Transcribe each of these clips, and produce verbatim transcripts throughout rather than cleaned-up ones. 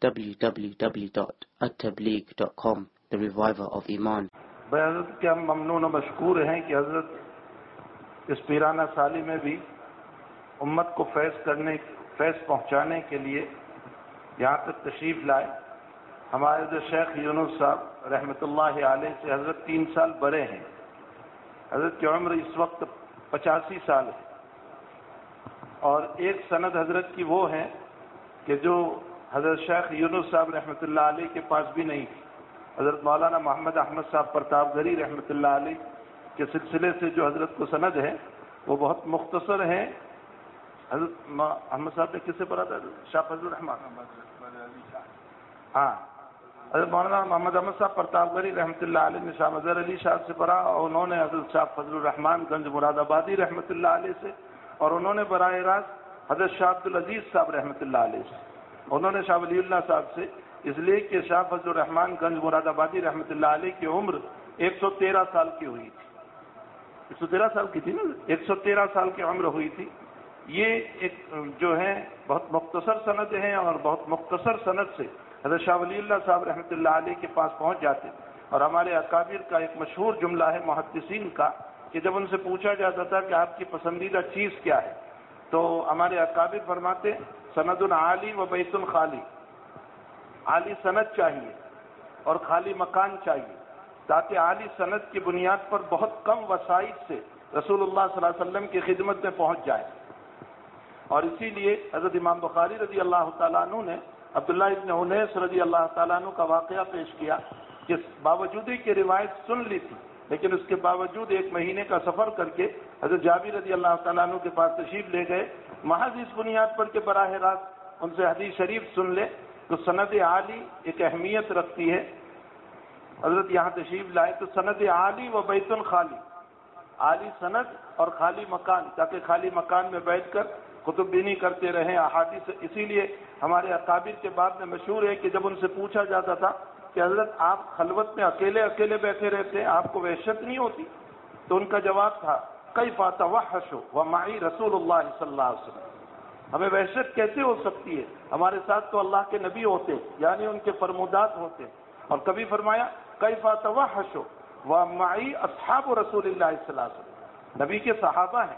w w w dot at tabligh dot com, the reviver of Iman. بھائی حضرت کے ہم ممنون و مشکور ہیں کہ حضرت اس پیرانہ سالی میں بھی امت کو فیض کرنے فیض پہنچانے کے لیے یہاں تک تشریف لائے. ہمارے جو شیخ یونس صاحب رحمۃ اللہ علیہ سے حضرت تین سال بڑے ہیں. حضرت کی عمر اس وقت پچاسی سال ہے، اور ایک سند حضرت کی وہ ہے کہ جو حضرت شیخ یونس صاحب رحمۃ اللہ علیہ کے پاس بھی نہیں تھی. حضرت مولانا محمد احمد صاحب پرتاپ گڑھی رحمۃ اللہ علیہ کے سلسلے سے جو حضرت کو سند ہے وہ بہت مختصر ہے. حضرت احمد صاحب نے کس سے پڑھا تھا؟ شاہ فضل الرحمان. ہاں، حضرت مولانا محمد احمد صاحب پرتاپ گڑھی رحمۃ اللہ علیہ نے شاہ مظہر علی شاہ سے پڑھا، اور انہوں نے حضرت شاہ فضل الرحمان گنج مراد آبادی رحمۃ اللہ علیہ سے، اور انہوں نے براہ راست حضرت شاہ عبد العزیز صاحب رحمۃ اللہ علیہ سے. انہوں نے شاہ ولی اللہ صاحب سے، اس لیے کہ شاہ فضل الرحمان گنج مراد آبادی رحمۃ اللہ علیہ کی عمر ایک سو تیرہ سال کی ہوئی تھی. ایک سو تیرہ سال کی تھی نا، ایک سو تیرہ سال کی عمر ہوئی تھی. یہ ایک جو ہے بہت مختصر سند ہے، اور بہت مختصر سند سے حضرت شاہ ولی اللہ صاحب رحمۃ اللہ علیہ کے پاس پہنچ جاتے. اور ہمارے اکابر کا ایک مشہور جملہ ہے محدثین کا کہ جب ان سے پوچھا جاتا تھا کہ آپ کی پسندیدہ چیز کیا ہے، تو ہمارے اکابر فرماتے سند عالی و بیت خالی. عالی سند چاہیے اور خالی مکان چاہیے، تاکہ عالی سند کی بنیاد پر بہت کم وسائل سے رسول اللہ صلی اللہ علیہ وسلم کی خدمت میں پہنچ جائے. اور اسی لیے حضرت امام بخاری رضی اللہ تعالیٰ عنہ نے عبداللہ ابن انیس رضی اللہ تعالیٰ عنہ کا واقعہ پیش کیا کہ باوجود کہ روایت سن لی تھی، لیکن اس کے باوجود ایک مہینے کا سفر کر کے حضرت جابر رضی اللہ تعالیٰ عنہ کے پاس تشریف لے گئے، محض اس بنیاد پر کہ براہ راست ان سے حدیث شریف سن لے. تو سند عالی ایک اہمیت رکھتی ہے. حضرت یہاں تشریف لائے تو سند عالی و بیت خالی، عالی سند اور خالی مکان، تاکہ خالی مکان میں بیٹھ کر کتب بینی کرتے رہیں احادیث. اسی لیے ہمارے اکابر کے بعد میں مشہور ہے کہ جب ان سے پوچھا جاتا تھا کہ حضرت آپ خلوت میں اکیلے اکیلے بیٹھے رہتے ہیں، آپ کو وحشت نہیں ہوتی؟ تو ان کا جواب تھا کیف اتوحش ومعی رسول اللہ صلی اللہ علیہ وسلم. ہمیں وحشت کیسے ہو سکتی ہے، ہمارے ساتھ تو اللہ کے نبی ہوتے، یعنی ان کے فرمودات ہوتے. اور کبھی فرمایا کیف اتوحش ومعی اصحاب رسول اللہ صلی اللہ علیہ وسلم، نبی کے صحابہ ہیں.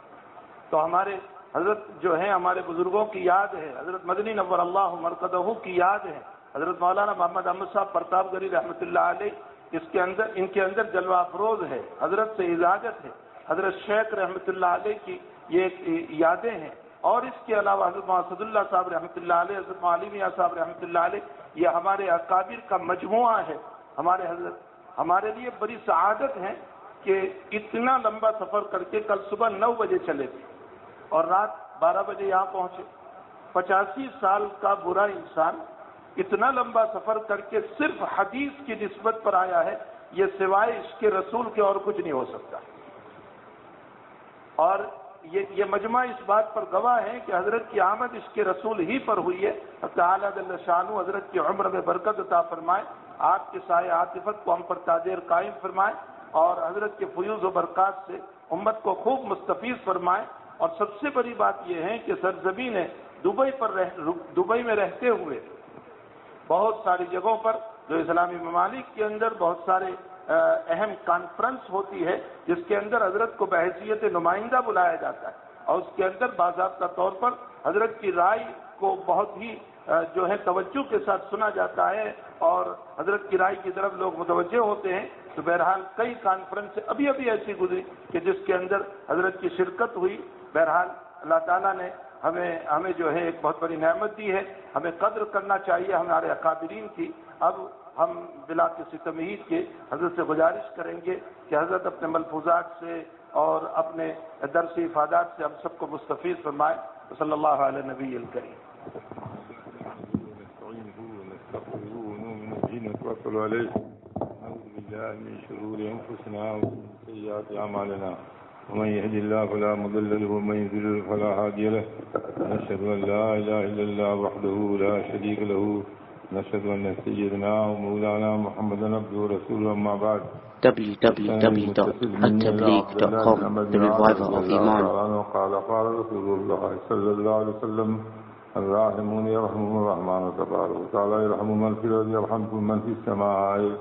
تو ہمارے حضرت جو ہیں ہمارے بزرگوں کی یاد ہے، حضرت مدنی نور اللہ مرقدہ کی یاد ہے، حضرت مولانا محمد احمد صاحب پرتاپ گڑھی رحمۃ اللہ علیہ، اس کے اندر ان کے اندر جلوہ افروز ہے، حضرت سے اجازت ہے، حضرت شیخ رحمۃ اللہ علیہ کی یہ یادیں ہیں. اور اس کے علاوہ حضرت محمد اللہ صاحب رحمۃ اللہ علیہ، حضرت معلی میاں صاحب رحمۃ اللہ علیہ، یہ ہمارے اکابر کا مجموعہ ہے. ہمارے حضرت ہمارے لیے بڑی سعادت ہے کہ اتنا لمبا سفر کر کے کل صبح نو بجے چلے تھے اور رات بارہ بجے یہاں پہنچے. پچاسی سال کا برا انسان اتنا لمبا سفر کر کے صرف حدیث کی نسبت پر آیا ہے، یہ سوائے عشق رسول کے اور کچھ نہیں ہو سکتا. اور یہ یہ مجمع اس بات پر گواہ ہے کہ حضرت کی آمد عشق رسول ہی پر ہوئی ہے. تعالیٰ جل شانہ حضرت کی عمر میں برکت عطا فرمائے، آپ کے سائے عاطفت کو ہم پر تاجر قائم فرمائے، اور حضرت کے فیوز و برکات سے امت کو خوب مستفیض فرمائے. اور سب سے بڑی بات یہ ہے کہ سرزمین ہے دبئی پر رہ دبئی میں رہتے ہوئے بہت ساری جگہوں پر جو اسلامی ممالک کے اندر بہت سارے اہم کانفرنس ہوتی ہے، جس کے اندر حضرت کو بحیثیت نمائندہ بلایا جاتا ہے، اور اس کے اندر باضابطہ طور پر حضرت کی رائے کو بہت ہی جو ہے توجہ کے ساتھ سنا جاتا ہے، اور حضرت کی رائے کی طرف لوگ متوجہ ہوتے ہیں. تو بہرحال کئی کانفرنس ابھی ابھی ایسی گزری کہ جس کے اندر حضرت کی شرکت ہوئی. بہرحال اللہ تعالیٰ نے ہمیں ہمیں جو ہے ایک بہت بڑی نعمت دی ہے، ہمیں قدر کرنا چاہیے ہمارے اکابرین کی. اب ہم بلا کسی تمہید کے حضرت سے گزارش کریں گے کہ حضرت اپنے ملفوظات سے اور اپنے درس افادات سے ہم سب کو مستفیض فرمائے. صلی اللہ علیہ نبی الکریم. من شرور انفسنا ومن سيئات اعمالنا ومن يهد الله فلا مضل له ومن يضلل فلا هادي له. نشهد ان لا اله الا الله وحده لا شريك له. نشهد ان سيدنا ومولانا محمدا عبده ورسوله. اما بعد. w w w dot at tabligh dot com, the reviver of Iman. قال قال رسول الله صلى الله عليه وسلم الراحمون يرحمهم الرحمن تبارك وتعالى يرحم من في الأرض يرحمكم من في السماء.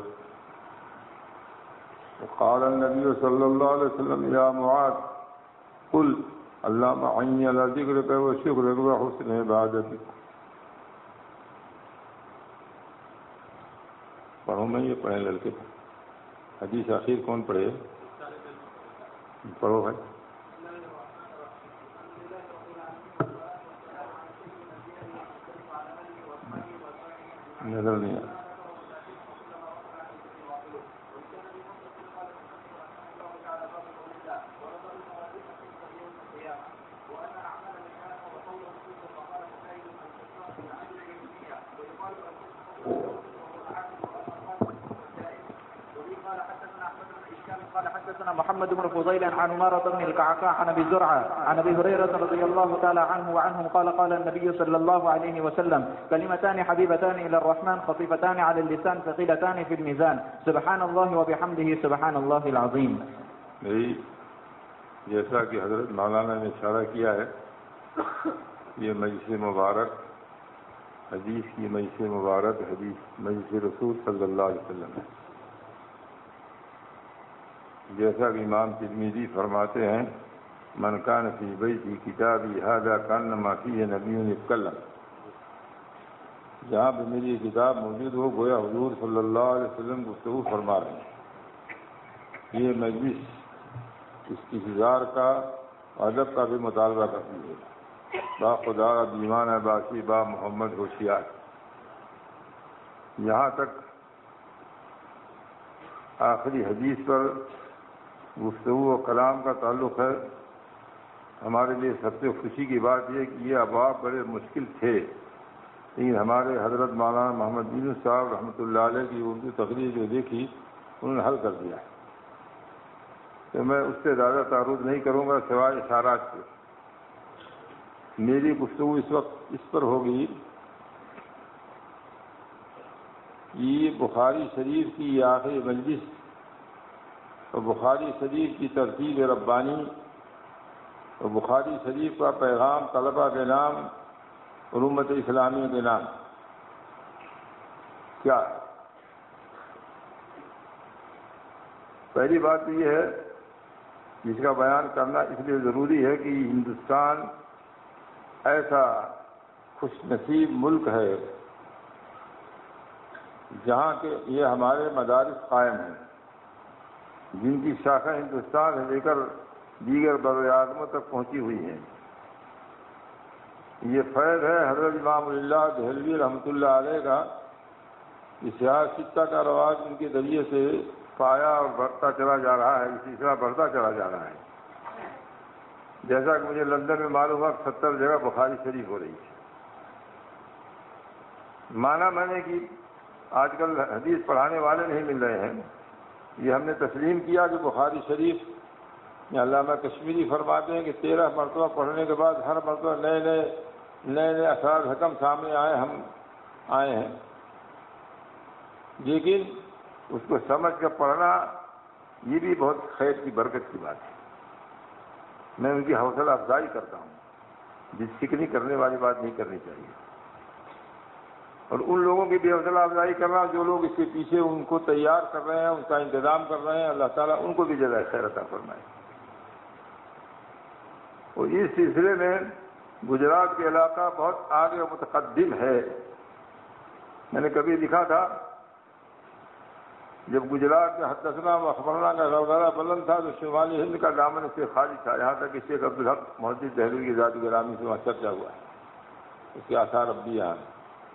وقال النبي صلى الله عليه وسلم يا معاذ قل اللهم أعني على ذكرك وشكرك وحسن عبادتك. پڑھوں میں یہ پڑھیں لڑکے حدیث آخر کون پڑھے؟ پڑھو بھائی. نظر نہیں آ محمد بن فضيل عن عمارة بن القعقاع عن ابي زرعة عن ابي هريرة رضي الله تعالى عنه وعنهم قال قال النبي صلى الله عليه وسلم كلمتان حبيبتان الى الرحمن خفيفتان على اللسان ثقيلتان في الميزان سبحان الله وبحمده سبحان الله العظيم. جیسا کہ حضرت مولانا نے اشارہ کیا ہے یہ مجلس مبارک حدیث کی مجلس مبارک حدیث مجلس رسول صلی اللہ علیہ وسلم ہے. جیسا کہ امام ترمذی فرماتے ہیں من کان فی بیتی کتابی ھذا کانما فیہ نبی یتکلم. جہاں پہ میری کتاب موجود ہو گویا حضور صلی اللہ علیہ وسلم گفتگو فرما رہے ہیں. یہ مجلس استحضار کا ادب کا بھی مطالبہ کرتی ہے. با خدا بیمان ہے باسی با محمد ہوشیار. یہاں تک آخری حدیث پر گفتگو و کلام کا تعلق ہے. ہمارے لیے سب سے خوشی کی بات یہ کہ یہ ابواب بڑے مشکل تھے لیکن ہمارے حضرت مولانا محمد یونس صاحب رحمۃ اللہ علیہ کی اردو تقریر جو دیکھی انہوں نے حل کر دیا. تو میں اس سے زیادہ تعارض نہیں کروں گا سوائے اشارات سے. میری گفتگو اس وقت اس پر ہوگی یہ بخاری شریف کی یہ آخری مجلس اور بخاری شریف کی ترتیب ربانی اور بخاری شریف کا پیغام طلبہ کے نام اور امت اسلامی کے نام کیا ہے. پہلی بات تو یہ ہے جس کا بیان کرنا اس لیے ضروری ہے کہ ہندوستان ایسا خوش نصیب ملک ہے جہاں کے یہ ہمارے مدارس قائم ہیں جن کی شاخیں ہندوستان سے لے کر دیگر بر اعظموں تک پہنچی ہوئی ہیں. یہ فیض ہے حضرت امام اللہ دہلوی رحمۃ اللہ علیہ کا. یہ سیاہ سکہ کا رواج ان کے ذریعے سے پایا اور بڑھتا چلا جا رہا ہے. اسی طرح بڑھتا چلا جا رہا ہے. جیسا کہ مجھے لندن میں معلوم ہوا ستر جگہ بخاری شریف ہو رہی ہے. مانا میں نے کہ آج کل حدیث پڑھانے والے نہیں مل رہے ہیں. یہ ہم نے تسلیم کیا کہ بخاری شریف علامہ کشمیری فرماتے ہیں کہ تیرہ مرتبہ پڑھنے کے بعد ہر مرتبہ نئے نئے نئے نئے اثرات حکم سامنے آئے ہم آئے ہیں. لیکن اس کو سمجھ کر پڑھنا یہ بھی بہت خیر کی برکت کی بات ہے. میں ان کی حوصلہ افزائی کرتا ہوں. جس فکری کرنے والی بات نہیں کرنی چاہیے. اور ان لوگوں کی بھی حوصلہ افزائی کرنا جو لوگ اس کے پیچھے ان کو تیار کر رہے ہیں ان کا انتظام کر رہے ہیں. اللہ تعالیٰ ان کو بھی جزائے خیر عطا فرمائے. اور اس سلسلے میں گجرات کے علاقہ بہت آگے و متقدم ہے. میں نے کبھی لکھا تھا جب گجرات میں حدثنا و اخبرنا کا غلغلہ بلند تھا تو شمالی ہند کا دامن اس سے خالی تھا. یہاں تک کہ شیخ عبدالحق محدث دہلوی کی ذات گرامی سے وہاں چرچا ہوا ہے. اس کے آثار اب بھی یہاں.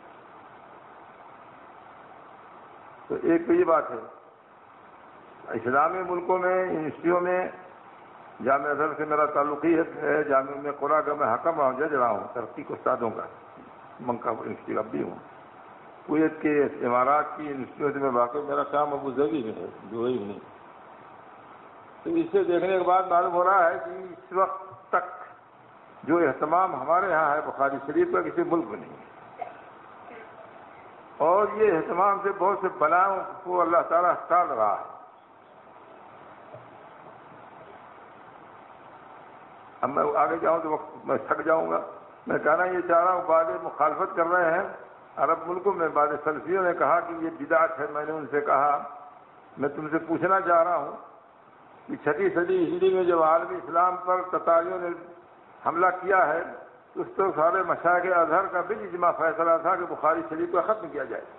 تو ایک تو یہ بات ہے اسلامی ملکوں میں یونیورسٹیوں میں جامعہ ازہر سے میرا تعلق ہی ہے. جامعہ میں قرآن کا میں حکم رہا ہوں جج رہا ہوں ترقی کو استادوں کا منکا یونیورسٹی اب بھی ہوں. کویت کے امارات کی یونیورسٹیوں سے میں واقع میرا کام ابو ظبی میں ہے جو ہی نہیں. تو اس سے دیکھنے کے بعد معلوم ہو رہا ہے کہ اس وقت تک جو اہتمام ہمارے ہاں ہے بخاری شریف کا کسی ملک میں نہیں ہے. اور یہ اہتمام سے بہت سے بلاؤں کو اللہ تعالیٰ ٹال رہا ہے. اب میں آگے جاؤں تو وقت میں تھک جاؤں گا. میں کہنا یہ چاہ رہا ہوں، بعض مخالفت کر رہے ہیں عرب ملکوں میں، بعض سلفیوں نے کہا کہ یہ بدعت ہے۔ میں نے ان سے کہا میں تم سے پوچھنا چاہ رہا ہوں کہ چھٹی صدی ہجری میں جب عالمی اسلام پر تتاریوں نے حملہ کیا ہے تو اس تو سارے مشائخ ازہر کا بھی اجماع فیصلہ تھا کہ بخاری شریف کو ختم کیا جائے۔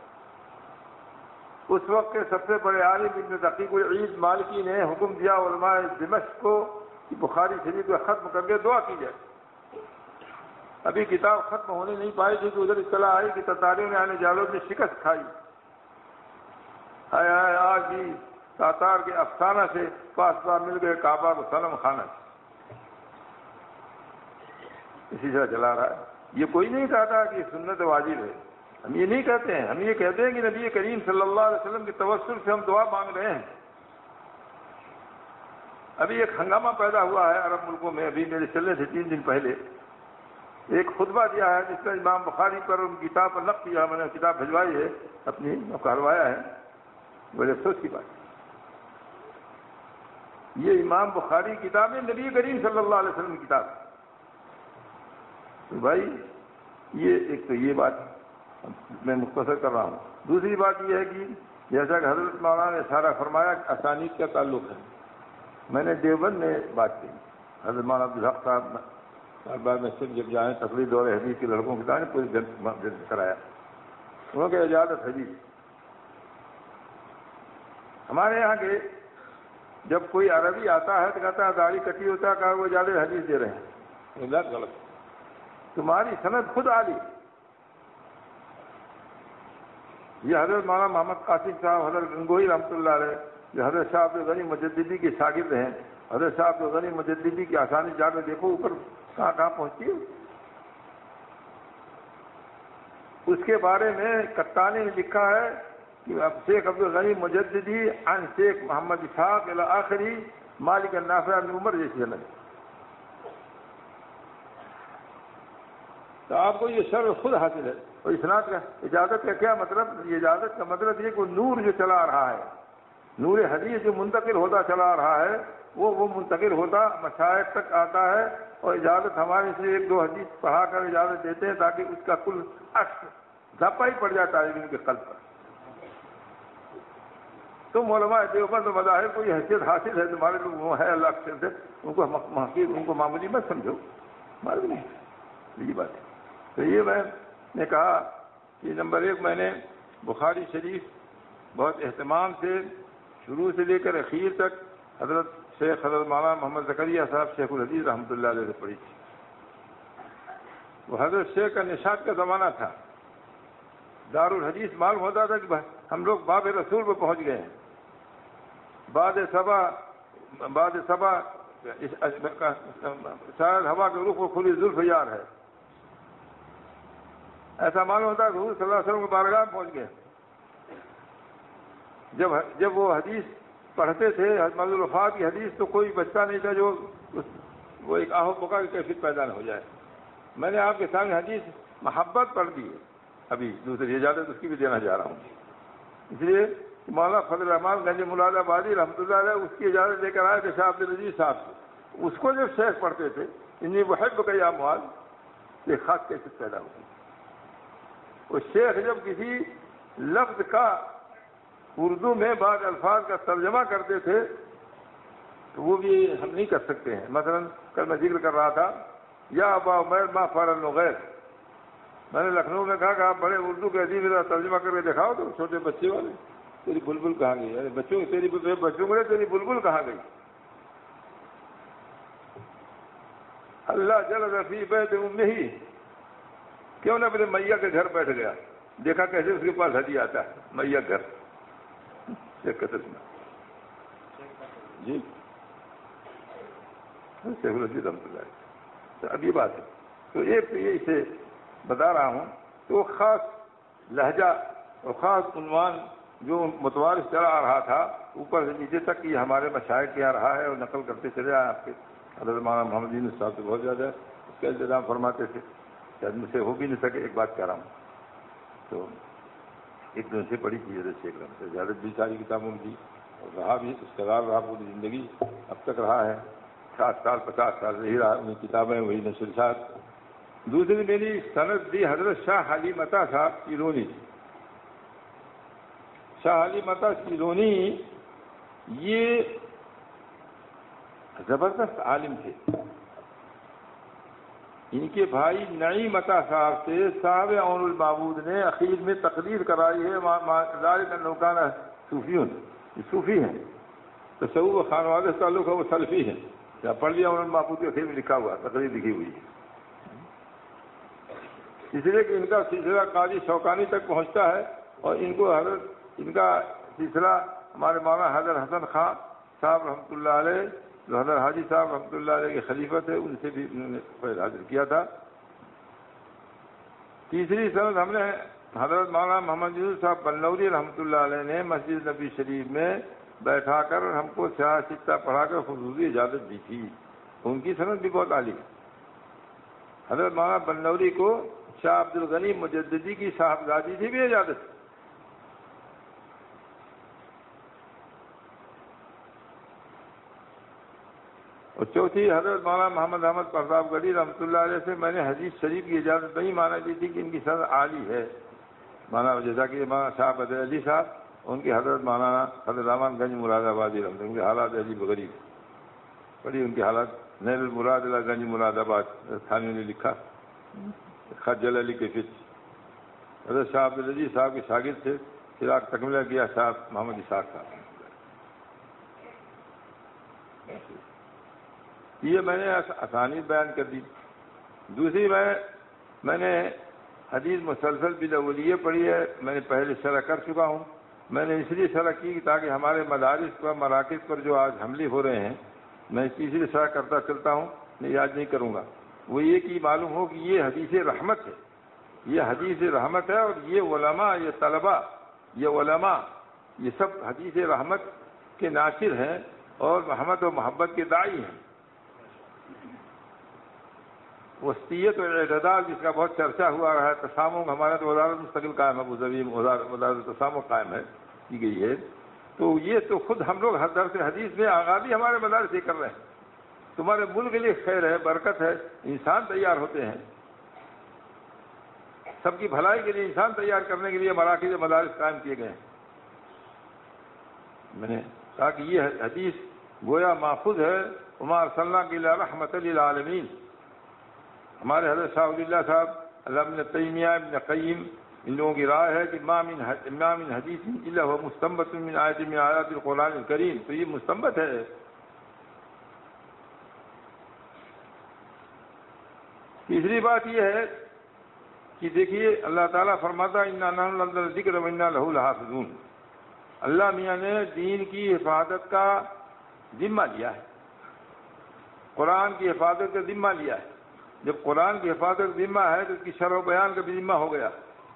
اس وقت کے سب سے بڑے عالم ابن دقیق العید مالکی نے حکم دیا علماء دمشق کو کہ بخاری شریف کو ختم کر کے دعا کی جائے۔ ابھی کتاب ختم ہونے نہیں پائی تھی کہ ادھر اطلاع آئی کہ تتاریوں نے آنے جالوں میں شکست کھائی۔ آئے آئے آج بھی تاتار کے افسانہ سے پاس پاس مل گئے کعبہ کو سلم خانہ سے، اسی طرح چلا رہا ہے۔ یہ کوئی نہیں کہتا کہ سنت واجب ہے، ہم یہ نہیں کہتے ہیں، ہم یہ کہتے ہیں کہ نبی کریم صلی اللہ علیہ وسلم کے توسل سے ہم دعا مانگ رہے ہیں۔ ابھی ایک ہنگامہ پیدا ہوا ہے عرب ملکوں میں، ابھی میرے چلنے سے تین دن پہلے ایک خطبہ دیا ہے جس نے امام بخاری پر ان کتاب پر نقل کیا، میں نے کتاب بھجوائی ہے اپنی، کہلوایا ہے، بڑے افسوس کی بات۔ یہ امام بخاری کتاب ہے، نبی کریم صلی اللہ علیہ وسلم کی کتاب۔ تو بھائی یہ ایک تو یہ بات میں مختصر کر رہا ہوں۔ دوسری بات یہ ہے کہ جیسا کہ حضرت مولانا نے اشارہ فرمایا کہ اسانید کا تعلق ہے، میں نے دیوبند میں بات کی، حضرت مولانا عبدالحق صاحب بعد میں صرف جب جائیں تقریر دور حدیث کے لڑکوں کے ساتھ پوری جلد کرایا، انہوں نے اجازت حدیث۔ ہمارے یہاں کے جب کوئی عربی آتا ہے تو کہتا ہے داڑھی کٹی ہوتا ہے، کہا وہ اجازت حدیث دے رہے ہیں، غلط۔ تمہاری سند خود عالی، یہ حضرت مولانا محمد قاسم صاحب، حضرت گنگوئی رحمۃ اللہ علیہ، جو حضرت شاہ عبد الغنی مجددی کے شاگرد ہیں، حضرت شاہ عبد الغنی مجددی کی آسانی جا کے دیکھو اوپر کہاں کہاں پہنچتی ہے۔ اس کے بارے میں کتانی نے لکھا ہے کہ اب شیخ عبد الغنی مجددی عن شیخ محمد اسحاق الی آخری مالک النافع بن عمر جیسی سند۔ تو آپ کو یہ شرح خود حاصل ہے۔ اور اسناد کا اجازت کا کیا مطلب؟ یہ اجازت کا مطلب یہ کہ نور جو چلا رہا ہے، نور حدیث جو منتقل ہوتا چلا رہا ہے، وہ وہ منتقل ہوتا مشائخ تک آتا ہے، اور اجازت ہمارے سے ایک دو حدیث پڑھا کر اجازت دیتے ہیں تاکہ اس کا کل عکس دھپا ہی پڑ جاتا ہے ان کے قلب پر۔ تم علماء دیوبند و مذاہب کو یہ حیثیت حاصل ہے، تمہارے لوگ وہ ہے اللہ کے سے، ان کو محقق، ان کو معمولی مت سمجھو، معلوم نہیں یہ بات ہے۔ تو یہ میں نے کہا کہ نمبر ایک، میں نے بخاری شریف بہت اہتمام سے شروع سے لے کر اخیر تک حضرت شیخ حضرت مولانا محمد زکریا صاحب شیخ الحدیث رحمۃ اللہ علیہ سے پڑھی تھی۔ وہ حضرت شیخ کا نشاط کا زمانہ تھا، دار الحدیث معلوم ہوتا تھا کہ ہم لوگ باب رسول پہ پہنچ گئے ہیں۔ بعد صبا بعد صبا شاید ہوا کے رخ کو کھلی زلف یار ہے، ایسا معلوم ہوتا ہے کہ حضور صلی اللہ علیہ وسلم کے بارگاہ میں پہنچ گئے۔ جب جب وہ حدیث پڑھتے تھے حضرت الوفات کی حدیث، تو کوئی بچہ نہیں تھا جو وہ ایک آہو بکا کی کیفیت پیدا نہ ہو جائے۔ میں نے آپ کے سامنے حدیث محبت پڑھ دی ہے، ابھی دوسری اجازت اس کی بھی دینا چاہ رہا ہوں، اس لیے مولانا فضل الرحمان گنج مراد آبادی رحمۃ اللہ علیہ اس کی اجازت لے کر آئے کہ شاہ عبد العزیز صاحب سے، اس کو جب شیخ پڑھتے تھے انی محب کا یا معاذ، ایک خاص کیفیت پیدا ہوتی۔ وہ شیخ جب کسی لفظ کا اردو میں بعض الفاظ کا ترجمہ کرتے تھے تو وہ بھی ہم نہیں کر سکتے ہیں۔ مثلا کل میں ذکر کر رہا تھا یا ابا عمیر ما فعل النغیر، میں نے لکھنؤ میں کہا کہ آپ بڑے اردو کے عظیم ترجمہ کر کے دکھاؤ، تو چھوٹے بچے والے تیری بلبل کہاں گئی، ارے بچوں تیری بچوں کو تیری بلبل کہاں گئی۔ اللہ جل فی بیت امہ، کیوں نہ اپنے میاں کے گھر بیٹھ گیا، دیکھا کیسے اس کے پاس ہدیہ آتا ہے، میاں گھر جی شیخ الحدیث رحمۃ اللہ۔ تو اب یہ بات ہے، تو ایک تو یہ اسے بتا رہا ہوں، تو خاص لہجہ اور خاص عنوان جو متوارث چلا آ رہا تھا اوپر سے نیچے تک، یہ ہمارے مشائخ کیا رہا ہے اور نقل کرتے چلے آئے۔ آپ کے حضرت مولانا محمد یونس صاحب سے بہت زیادہ اس کا انتظام فرماتے تھے، شاید مجھ سے ہو بھی نہیں سکے۔ ایک بات کہہ رہا ہوں، تو ایک دن سے پڑھی تھی حضرت شیخ رحمۃ اللہ، زیادت بھی ساری کتابوں میں تھی اور رہا بھی استقرار رہا پوری زندگی، اب تک رہا ہے، ساٹھ سال پچاس سال رہی رہا، انہیں کتابیں وہی نشر ساتھ دوسری میری سند دی حضرت شاہ حلیم عطا صاحب سیلونی. شاہ حلیم عطا سیلونی یہ زبردست عالم تھے. ان کے بھائی نعیم عطا صاحب سے صاحب عون المعبود نے اخیر میں تقریر کرائی ہے ذالک انہ کان صوفیون، یہ صوفی ہیں، تصوف و خانوادہ سے تعلق ہے، وہ سلفی ہیں. پڑھ لیا عون المعبود کے اخیر میں لکھا ہوا، تقریر لکھی ہوئی ہے. اس لیے کہ ان کا سلسلہ قاضی شوکانی تک پہنچتا ہے، اور ان کو حضرت ان کا سلسلہ ہمارے مولانا حضرت حسن خان صاحب رحمۃ اللہ علیہ جو حضرت حاجی صاحب رحمۃ اللہ علیہ کے خلیفہ تھے، ان سے بھی انہوں نے فیض حاصل کیا تھا. تیسری سند ہم نے حضرت مولانا محمد یوسف صاحب بنوری رحمۃ اللہ علیہ نے مسجد نبی شریف میں بیٹھا کر ہم کو سیاہ سکہ پڑھا کر خصوصی اجازت دی تھی. ان کی سند بھی بہت عالی ہے. حضرت مولانا بنوری کو شاہ عبد الغنی مجددی کی صاحبزادی سے بھی اجازت. اور چوتھی حضرت مولانا محمد احمد پرتاپ گڑھی رحمۃ اللہ علیہ سے میں نے حدیث شریف کی اجازت نہیں مانا دی تھی کہ ان کی سند عالی ہے. مولانا جیسا کہ مولانا شاہ بدر علی صاحب، ان کی حضرت مولانا حضرت رحمان گنج مراد آبادی رحمۃ اللہ، ان کے حالات عجیب غریب پڑھی. ان کے حالات نیل المراد اللہ گنج مراد آباد تھانوی نے لکھا، خجل علی کے فچ. حضرت شاہ عبد العزیز صاحب کے شاگرد تھے، چراغ تکملہ کیا صاحب محمد اسحاق صاحب. یہ میں نے آسانی بیان کر دی. دوسری میں میں نے حدیث مسلسل بالاولیہ پڑھی ہے، میں نے پہلے شرح کر چکا ہوں. میں نے اس لیے شرح کی تاکہ ہمارے مدارس پر مراکز پر جو آج حملے ہو رہے ہیں، میں تیسری شرح کرتا چلتا ہوں، میں یاد نہیں کروں گا. وہ یہ کہ معلوم ہو کہ یہ حدیث رحمت ہے، یہ حدیث رحمت ہے. اور یہ علماء، یہ طلباء، یہ علماء، یہ سب حدیث رحمت کے ناشر ہیں اور رحمت و محبت کے داعی ہیں. وسطیت اور اعتدال جس کا بہت چرچا ہوا رہا ہے، تسامح ہمارا تو وزارت مستقل قائم ہے، ابو ظبی وزارت تسامح قائم ہے کی گئی ہے. تو یہ تو خود ہم لوگ ہر درس حدیث میں آغازی ہمارے مدارس سے کر رہے ہیں. تمہارے ملک کے لیے خیر ہے، برکت ہے، انسان تیار ہوتے ہیں، سب کی بھلائی کے لیے انسان تیار کرنے کے لیے مراکز مدارس قائم کیے گئے ہیں. میں نے کہا کہ یہ حدیث گویا ماخوذ ہے وما ارسلناک الا رحمۃ للعالمین. ہمارے حضرت شاہ ولی اللہ صاحب، علامہ ابن تیمیہ، ابن قیم، ان لوگوں کی رائے ہے کہ ما من ما من حدیث الا هو مستنبط من آیت من آیات القرآن الکریم. تو یہ مستنبط ہے. تیسری بات یہ ہے کہ دیکھیے اللہ تعالیٰ فرماتا انا نحن نزلنا الذکر وانا لہ لحافظون. اللہ میاں نے دین کی حفاظت کا ذمہ لیا ہے، قرآن کی حفاظت کا ذمہ لیا ہے. جب قرآن کی حفاظت ذمہ ہے تو اس کی شرح و بیان کا بھی ذمہ ہو گیا.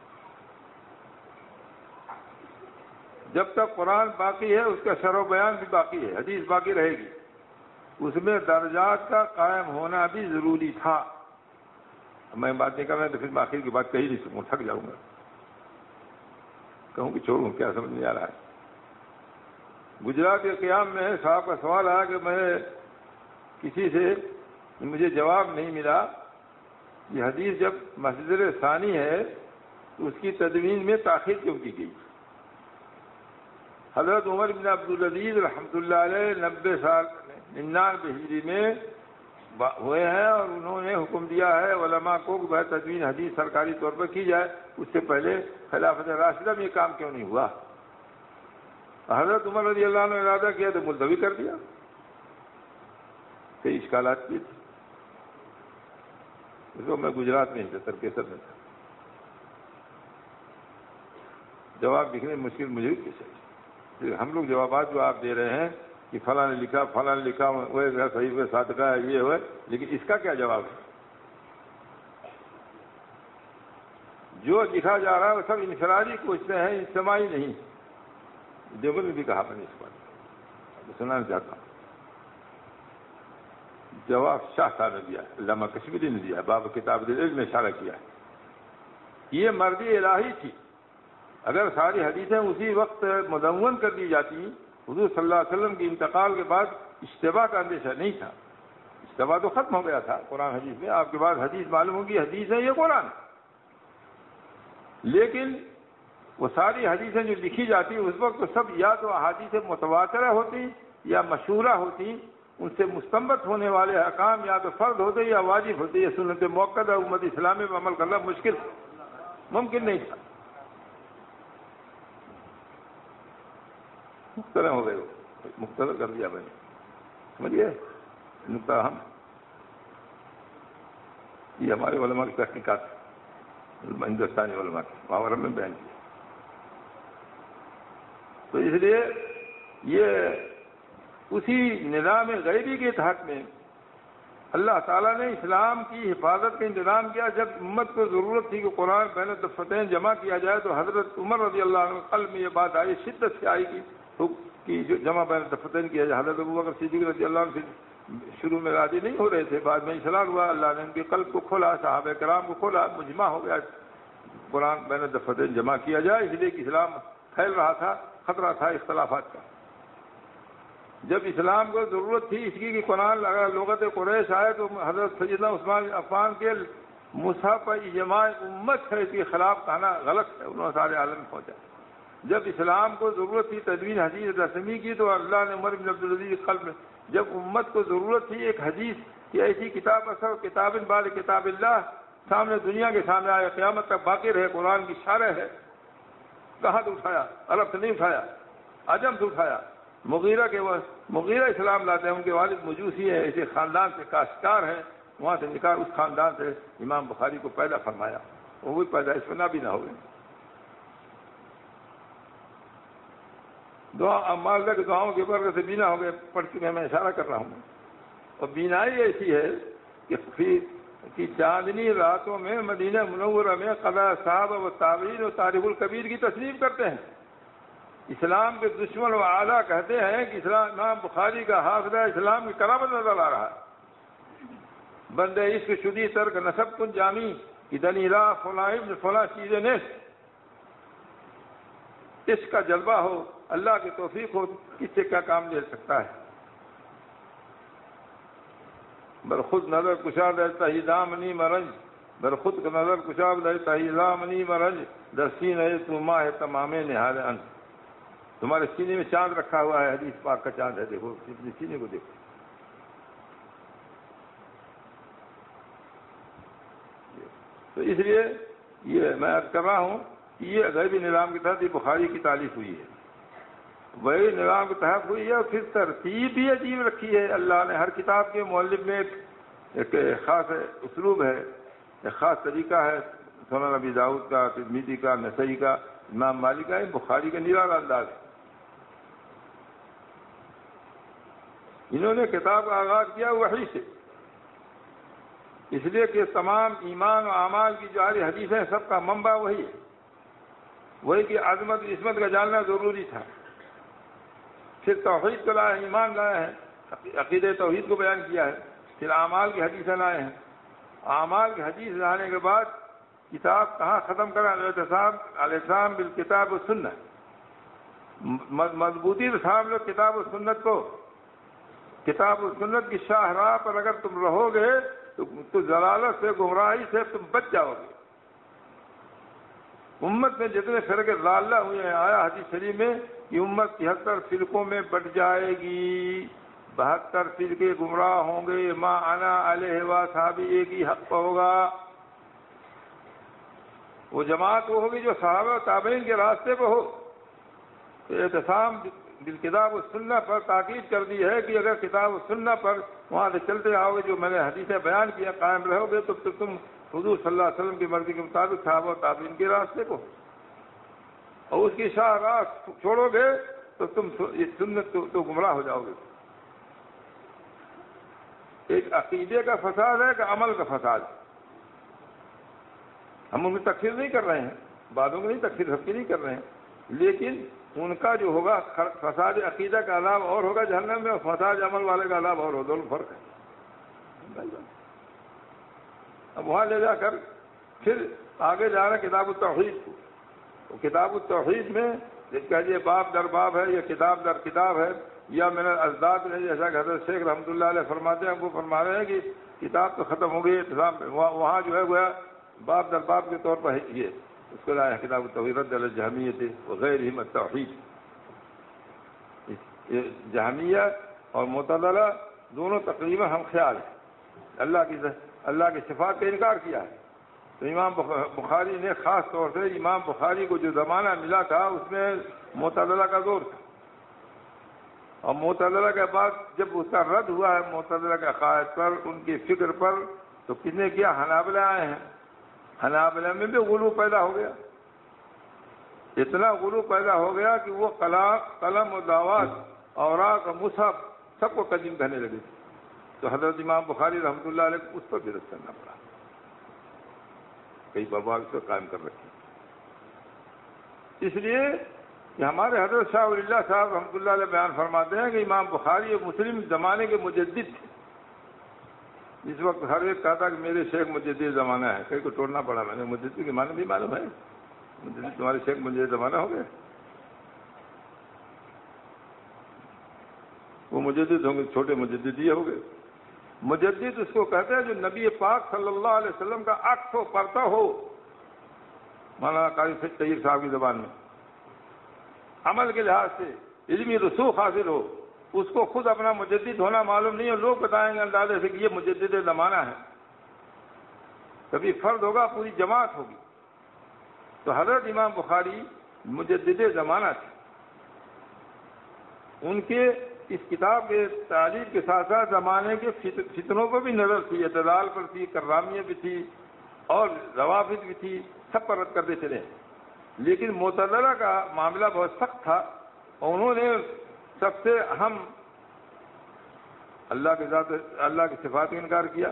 جب تک قرآن باقی ہے اس کا شرح و بیان بھی باقی ہے، حدیث باقی رہے گی. اس میں درجات کا قائم ہونا بھی ضروری تھا. میں بات نہیں کر رہا تو پھر میں آخر کی بات کہی نہیں سکوں، تھک جاؤں گا، کہوں کہ چھوڑوں، کیا سمجھ نہیں آ رہا ہے. گجرات کے قیام میں صاحب کا سوال آیا کہ میں کسی سے مجھے جواب نہیں ملا، یہ حدیث جب مسجد ثانی ہے تو اس کی تدوین میں تاخیر کیوں کی گئی؟ حضرت عمر بن عبدالعزیز رحمۃ اللہ علیہ نبے سال ننانوے ہجری میں ہوئے ہیں، اور انہوں نے حکم دیا ہے علماء کو کہ بھائی تدوین حدیث سرکاری طور پر کی جائے. اس سے پہلے خلافت راشدہ میں یہ کام کیوں نہیں ہوا؟ حضرت عمر رضی اللہ عنہ نے ارادہ کیا تو ملتوی کر دیا. کئی اشکالات کی تھی. اس کو میں گجرات میں ہی ترکیسر میں تھا. جواب لکھنے میں مشکل مجھے کیسے؟ ہم لوگ جوابات جو آپ دے رہے ہیں کہ فلاں نے لکھا، فلاں نے لکھا، وہ صحیح ہے، صادقہ ہے، یہ ہوئے، لیکن اس کا کیا جواب ہے؟ جو لکھا جا رہا ہے وہ سب انفرادی پوچھتے ہیں، اجتماعی نہیں. دیوبند نے بھی کہا میں نے اس بات سنانا چاہتا ہوں. جواب شاہ صاحب نے دیا، علامہ کشمیری نے دیا، باب کتاب العلم میں اشارہ کیا ہے. یہ مرضی الہی تھی. اگر ساری حدیثیں اسی وقت مدون کر دی جاتی، حضور صلی اللہ علیہ وسلم کے انتقال کے بعد اشتباہ کا اندیشہ نہیں تھا. دفعہ تو ختم ہو گیا تھا قرآن حدیث میں، آپ کے بعد حدیث معلوم ہوگی حدیث ہے یہ قرآن، لیکن وہ ساری حدیثیں جو لکھی جاتی اس وقت تو سب یا تو احادیث متواترہ ہوتی یا مشہورہ ہوتی، ان سے مستنبط ہونے والے احکام یا تو فرض ہوتے یا واجب ہوتے، یہ سنت موقدہ امت اسلامی میں عمل کرنا مشکل ممکن نہیں تھا. مختلف ہو گئے، مختلف کر دیا میں نے، سمجھیے نقطہ ہم یہ ہمارے علماء کی تحقیقات ہندوستانی علماء کی محاورہ میں بیان کیا. تو اس لیے یہ اسی نظام غیبی کے تحت میں اللہ تعالیٰ نے اسلام کی حفاظت کا انتظام کیا. جب امت کو ضرورت تھی کہ قرآن بین الدفتین جمع کیا جائے تو حضرت عمر رضی اللہ عنہ قلب میں یہ بات آئی، شدت سے آئی کہ جو جمع بین الدفتین کیا جائے. حضرت ابوبکر صدیق رضی اللہ عنہ شروع میں راضی نہیں ہو رہے تھے، بعد میں اصرار ہوا، اللہ نے ان کے قلب کو کھولا، صحابہ کرام کو کھولا، مجمع ہو گیا قرآن بین الدفتین جمع کیا جائے. اس لیے کہ اسلام پھیل رہا تھا، خطرہ تھا اختلافات کا. جب اسلام کو ضرورت تھی اس کی کہ قرآن اگر لغت قریش آئے تو حضرت سیدنا عثمان عفان کے مصحف پر اجماع امت ہے، اس کے خلاف کہنا غلط ہے، انہوں نے سارے عالم میں پہنچا. جب اسلام کو ضرورت تھی تدوین حدیث رسمی کی تو اللہ نے عمر بن عبدالعزیز کے قلب میں، جب امت کو ضرورت تھی ایک حدیث کی ایسی کتاب اثر کتاب بعد کتاب اللہ سامنے دنیا کے سامنے آئے، قیامت تک باقی رہے، قرآن کی شرح ہے، کہاں سے اٹھایا؟ عرب سے نہیں اٹھایا، عجم سے اٹھایا. مغیرہ کے مغیرہ اسلام لاتے ہیں، ان کے والد مجوسی ہیں، ایسے خاندان سے کاشتکار ہیں، وہاں سے نکال اس خاندان سے امام بخاری کو پیدا فرمایا، وہ بھی پیدا اس میں نہ بھی نہ ہوئے. دعا مالدہ کے دعاؤں کے برکت سے بینا ہو گئے، پڑھ چکے میں اشارہ کر رہا ہوں. اور بینائی ایسی ہے کہ کہ چاندنی راتوں میں مدینہ منورہ میں قضاء صحابہ و تابعین و تاریخ الکبیر کی تصنیف کرتے ہیں. اسلام کے دشمن و اعلیٰ کہتے ہیں کہ اسلام امام بخاری کا حافظہ اسلام کی کرامت نظر آ رہا ہے. بندے عشق شدی ترک نسب کن جامی ادنی راہ فلاں ابن فلاں چیزیں نیست. عشق کا جلوہ ہو، اللہ کی توفیق ہو، کس سے کیا کام لے سکتا ہے. بر خود نظر کشاد رہتا ہی دامنی مرنج، بر خود کا نظر کشاد رہتا ہی دامنی مرنج، در سینہ تو ماہ تمام نہال ان. تمہارے سینے میں چاند رکھا ہوا ہے، حدیث پاک کا چاند ہے، دیکھو اپنے سینے کو دیکھو. تو اس لیے یہ میں عرض کر رہا ہوں کہ یہ غیبی نظام کے تحت یہ بخاری کی تالیف ہوئی ہے، وہی نظام کے تحت ہوئی ہے. اور پھر ترتیب بھی عجیب رکھی ہے اللہ نے. ہر کتاب کے مؤلف میں ایک خاص اسلوب ہے، ایک خاص طریقہ ہے. سنن ابی داؤد کا، ترمذی کا، نسائی کا، امام مالک کا، بخاری کا نرالا انداز ہے. انہوں نے کتاب کا آغاز کیا وحی سے، اس لیے کہ تمام ایمان و اعمال کی جاری حدیثیں سب کا منبع وہی ہے. وہی کہ عظمت عصمت کا جاننا ضروری تھا. پھر توحید کو لائے ہیں، ایمان لائے ہیں، عقیدہ توحید کو بیان کیا ہے. پھر اعمال کی حدیثیں لائے ہیں. اعمال کی حدیث لانے کے بعد کتاب کہاں ختم کرا؟ الاعتصام الاعتصام بالکتاب و سنت. مضبوطی سے سامنے لو کتاب و سنت کو. کتاب و سنت کی شاہراہ پر اگر تم رہو گے تو ضلالت سے، گمراہی سے تم بچ جاؤ گے. امت میں جتنے فرقے ضالہ ہوئے ہیں، آیا حدیث شریف میں کہ امت تہتر فرقوں میں بٹ جائے گی، بہتر فرقے گمراہ ہوں گے. ما انا علیہ و صحابی ایک ہی حق ہوگا. وہ جماعت وہ ہوگی جو صحابہ و تابعین کے راستے پہ ہو. تو اعتصام بالکتاب و سنت پر تاکید کر دی ہے کہ اگر کتاب و سنت پر وہاں سے چلتے آؤ گے، جو میں نے حدیثیں بیان کیا، قائم رہو گے تو تم حضور صلی اللہ علیہ وسلم کی مرضی کے مطابق صحابہ و تابعین کے راستے کو، اور اس کی شاہ راہ چھوڑو گے تو تم سنت تو, تو گمراہ ہو جاؤ گے. ایک عقیدے کا فساد ہے کہ عمل کا فساد. ہم ان کی تکفیر نہیں کر رہے ہیں، بعدوں کی نہیں تکفیر سب کی نہیں کر رہے ہیں، لیکن ان کا جو ہوگا فساد عقیدہ کا عذاب اور ہوگا جہنم میں، اور فساد عمل والے کا عذاب اور ہو. دونوں فرق ہے. اب وہاں لے جا کر پھر آگے جا رہے کتاب التوحید کو. کتاب التوحید میں کہیے باب در باب ہے یا کتاب در کتاب ہے یا من الازداد ہے، جیسا کہ حضرت شیخ رحمۃ اللہ علیہ فرماتے ہیں، وہ فرما رہے ہیں کہ کتاب تو ختم ہو گئی، وہاں جو ہے گویا باب در باب کے طور پر یہ اس کو لایا کتاب التوحید رد علی الجہمیہ وغیرہم التوحید. جہمیہ اور معتزلہ دونوں تقریباً ہم خیال ہیں، اللہ کی اللہ کی صفات کا انکار کیا ہے. تو امام بخاری نے خاص طور سے امام بخاری کو جو زمانہ ملا تھا اس میں معتزلہ کا دور تھا، اور معتزلہ کے بعد جب اس کا رد ہوا ہے معتزلہ کے عقائد پر، ان کی فکر پر، تو کس نے کیا؟ حنابلہ آئے ہیں. حنابلہ میں بھی غلو پیدا ہو گیا، اتنا غلو پیدا ہو گیا کہ وہ قلم و دعوات اوراق و مصحف سب کو قدیم کہنے لگے. تو حضرت امام بخاری رحمۃ اللہ علیہ کو اس پر بھی رد کرنا پڑا، کئی بابا اس کو قائم کر رکھے. اس لیے کہ ہمارے حضرت شاہ ولی اللہ صاحب رحمۃ اللہ علیہ بیان فرماتے ہیں کہ امام بخاری اور مسلم زمانے کے مجدد تھے. اس وقت ہر ایک کہتا کہ میرے شیخ مجدد زمانہ ہے، کئی کو توڑنا پڑا. میں نے مجدد کے معنی بھی معلوم ہے، مجدد تمہارے شیخ مجدد زمانہ ہو گئے، وہ مجدد ہوں گے، چھوٹے مجدد یہ ہو گئے. مجدد اس کو کہتے ہیں جو نبی پاک صلی اللہ علیہ وسلم کا عکس ہو، پرتا ہو. مولانا قاری طیب صاحب کی زبان میں عمل کے لحاظ سے علمی رسوخ حاصل ہو، اس کو خود اپنا مجدد ہونا معلوم نہیں ہے، لوگ بتائیں گے اندازے سے کہ یہ مجدد زمانہ ہے. کبھی فرد ہوگا، پوری جماعت ہوگی. تو حضرت امام بخاری مجدد زمانہ تھے. ان کے اس کتاب کے تعلیف کے ساتھ ساتھ زمانے کے فتنوں پر بھی نظر تھی، اعتدال پر تھی، کرامیت بھی تھی اور روافض بھی تھی، سب پر رد کرتے چلے. لیکن معتزلہ کا معاملہ بہت سخت تھا، اور انہوں نے سب سے اہم اللہ کے ذات اللہ کی صفات کا انکار کیا.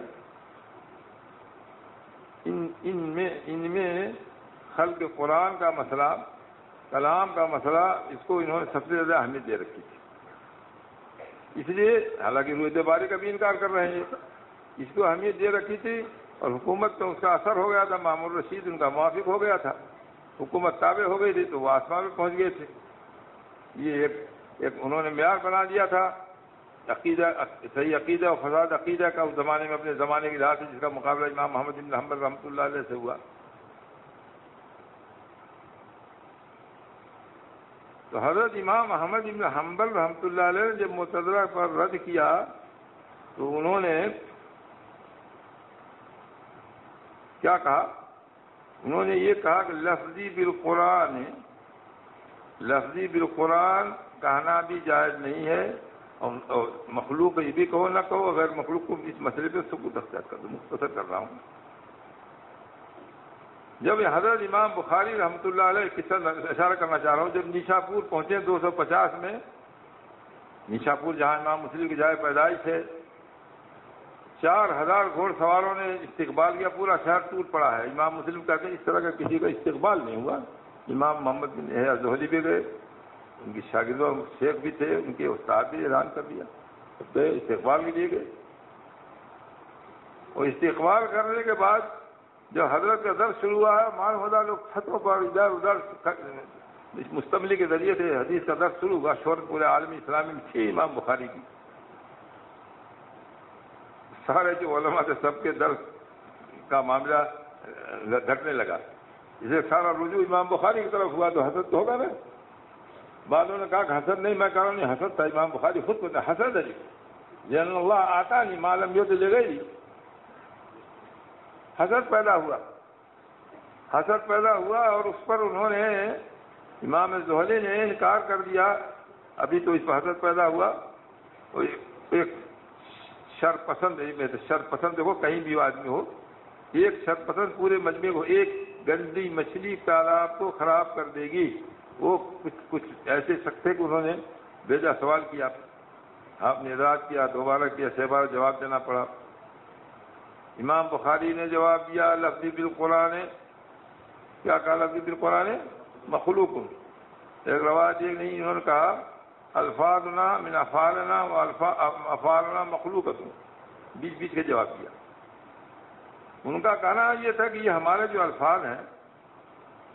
ان ان میں ان میں خلق قرآن کا مسئلہ، کلام کا مسئلہ، اس کو انہوں نے سب سے زیادہ اہمیت دے رکھی تھی. اس لیے حالانکہ روح باری کا بھی انکار کر رہے ہیں، اس کو اہمیت دے رکھی تھی، اور حکومت تو اس کا اثر ہو گیا تھا. مامور رشید ان کا موافق ہو گیا تھا، حکومت تابع ہو گئی تھی، تو وہ آسمان میں پہنچ گئے تھے. یہ ایک ایک انہوں نے معیار بنا دیا تھا عقیدہ، صحیح عقیدہ اور فساد عقیدہ کا اس زمانے میں، اپنے زمانے کے لحاظ سے، جس کا مقابلہ امام محمد بن حنبل رحمۃ اللہ علیہ سے ہوا. تو حضرت امام احمد بن حنبل رحمۃ اللہ علیہ نے جب معتزلہ پر رد کیا تو انہوں نے کیا کہا؟ انہوں نے یہ کہا کہ لفظی بالقرآن لفظی بالقرآن کہنا بھی جائز نہیں ہے، اور مخلوق یہ بھی کہو نہ کہو. غیر مخلوق کو اس مسئلے پہ سکوت اختیار کر دو. مختصر کر رہا ہوں. جب یہ حضرت امام بخاری رحمۃ اللہ علیہ قصہ اشارہ کرنا چاہ رہا ہوں، جب نیشا پور پہنچے دو سو پچاس میں، نیشا پور جہاں امام مسلم کی جائے پیدائش ہے، چار ہزار گھوڑ سواروں نے استقبال کیا، پورا شہر ٹوٹ پڑا ہے. امام مسلم کہتے ہیں اس طرح کا کسی کا استقبال نہیں ہوا. امام محمد بن زہری بھی گئے، ان کی شاگردوں اور شیخ بھی تھے، ان کے استاد بھی اعلان کر دیا، استقبال بھی دیے گئے. اور استقبال کرنے کے بعد جب حضرت کا درس شروع ہوا ہے، مان خدا لوگ چھتوں پر ادھر ادھر مستملی کے ذریعے سے حدیث کا درس شروع ہوا. شہرت پورے عالمی اسلامی میں تھی امام بخاری کی. سارے جو علماء تھے سب کے درس کا معاملہ گھٹنے لگا. اسے سارا رجوع امام بخاری کی طرف ہوا، تو حسد تو ہوگا نا. بعضوں نے کہا کہ حسد نہیں، میں کہہ رہا ہوں نہیں، حسد تھا. امام بخاری خود کو حسد ہے جن اللہ آتا نہیں معلوم یہ تو لے گئی. حسد پیدا ہوا حسد پیدا ہوا اور اس پر انہوں نے، امام زہری نے انکار کر دیا. ابھی تو اس پر حسد پیدا ہوا. ایک شر پسند، شر پسند دیکھو کہیں بھی آدمی ہو، ایک شر پسند پورے مجمع کو، ایک گندی مچھلی تالاب کو خراب کر دے گی. وہ کچھ کچھ ایسے شخص تھے کہ انہوں نے بھیجا، سوال کیا، آپ نے اعتراض کیا، دوبارہ کیا، چھ بار جواب دینا پڑا. امام بخاری نے جواب دیا لفظی بالقرآن. کیا کہا لفظی بالقرآن؟ مخلوق. ایک روایت یہ نہیں، انہوں نے کہا الفاظنا من افعالنا و افعالنا مخلوقۃ. بیچ بیچ کے جواب دیا. ان کا کہنا یہ تھا کہ یہ ہمارے جو الفاظ ہیں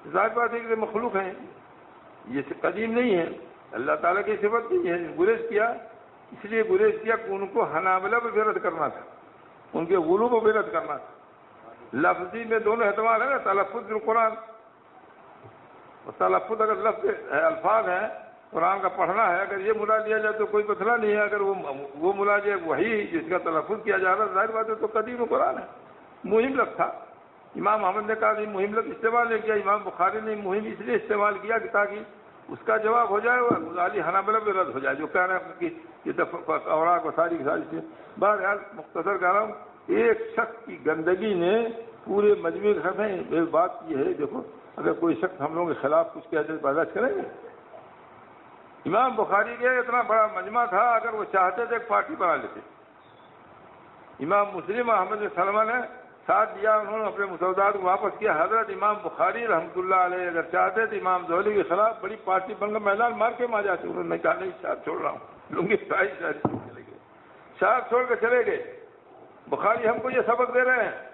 ظاہر بات ہے کہ مخلوق ہیں، یہ قدیم نہیں ہے، اللہ تعالیٰ کی صفت نہیں ہے. گریز کیا اس لیے گریز کیا کہ ان کو حنابلہ پہ بھی رد کرنا تھا، ان کے غلو پہ بھی رد کرنا تھا. لفظی میں دونوں اعتبار ہے نا، تلفظ بالقرآن اور تلفظ اگر لفظ الفاظ ہیں قرآن کا پڑھنا ہے، اگر یہ ملا لیا جائے تو کوئی مسئلہ نہیں ہے. اگر وہ وہ ملا جائے وہی جس کا تلفظ کیا جا رہا ہے، ظاہر بات ہے تو قدیم قرآن ہے. مہم لفظ تھا. امام احمد نے کہا کہ مہم لفظ استعمال نہیں کیا، امام بخاری نے مہم اس لیے استعمال کیا کہ تاکہ اس کا جواب ہو جائے اور غزالی حنابلہ پہ رد ہو جائے جو کہہ رہے ہیں کہ یہ اوراق و ساری ساری چیزیں. بہرحال مختصر کہہ رہا ہوں، ایک شخص کی گندگی نے پورے مجموعے کے خلاف ہے. ایک بات یہ ہے، دیکھو اگر کوئی شخص ہم لوگوں کے خلاف کچھ کہہ دے برداشت کریں گے؟ امام بخاری کے اتنا بڑا مجمع تھا، اگر وہ چاہتے تھے ایک پارٹی بنا لیتے. امام مسلم احمد بن سلمہ نے ساتھ دیا، انہوں نے اپنے مسودات کو واپس کیا. حضرت امام بخاری رحمۃ اللہ علیہ اگر چاہتے تھے امام زہری کے خلاف بڑی پارٹی بن کر میدان مار کے مار جاتے. انہوں نے کہا نہیں، ساتھ چھوڑ رہا ہوں، لوں گی ساری ساری چلے گئے، ساتھ چھوڑ کے چلے گئے. بخاری ہم کو یہ سبق دے رہے ہیں،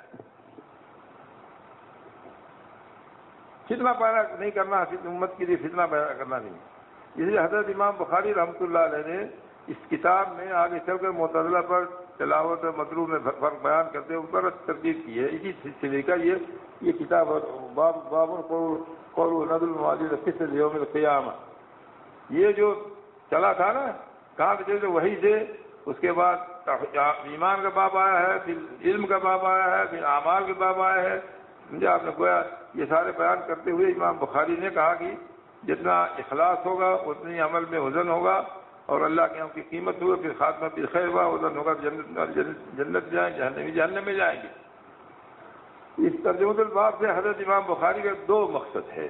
فتنہ پیدا نہیں کرنا، امت کے لیے فتنہ پیدا کرنا نہیں. اس لیے حضرت امام بخاری رحمۃ اللہ علیہ نے اس کتاب میں آگے چل کر معتزلہ پر تلاوت مطلوب میں فرق بیان کرتے ہوئے پر تردید کی ہے. اسی سلسلے کا یہ یہ کتاب باب باب قول ند المواجد فصل یوم القیامہ یہ جو چلا تھا نا، کہاں سے جیسے وہی سے اس کے بعد ایمان کا باب آیا ہے، پھر علم کا باب آیا ہے، پھر اعمال کے باب آیا ہے. سمجھے آپ نے؟ گویا یہ سارے بیان کرتے ہوئے امام بخاری نے کہا کہ جتنا اخلاص ہوگا اتنی عمل میں وزن ہوگا اور اللہ کے ہم کی قیمت ہوگا، پھر خاتمہ پھر خیر ہوا وزن ہوگا، جنت جنت جائیں، جہنم جہنم میں جائیں گے. اس ترجمۃ الباب سے حضرت امام بخاری کا دو مقصد ہے.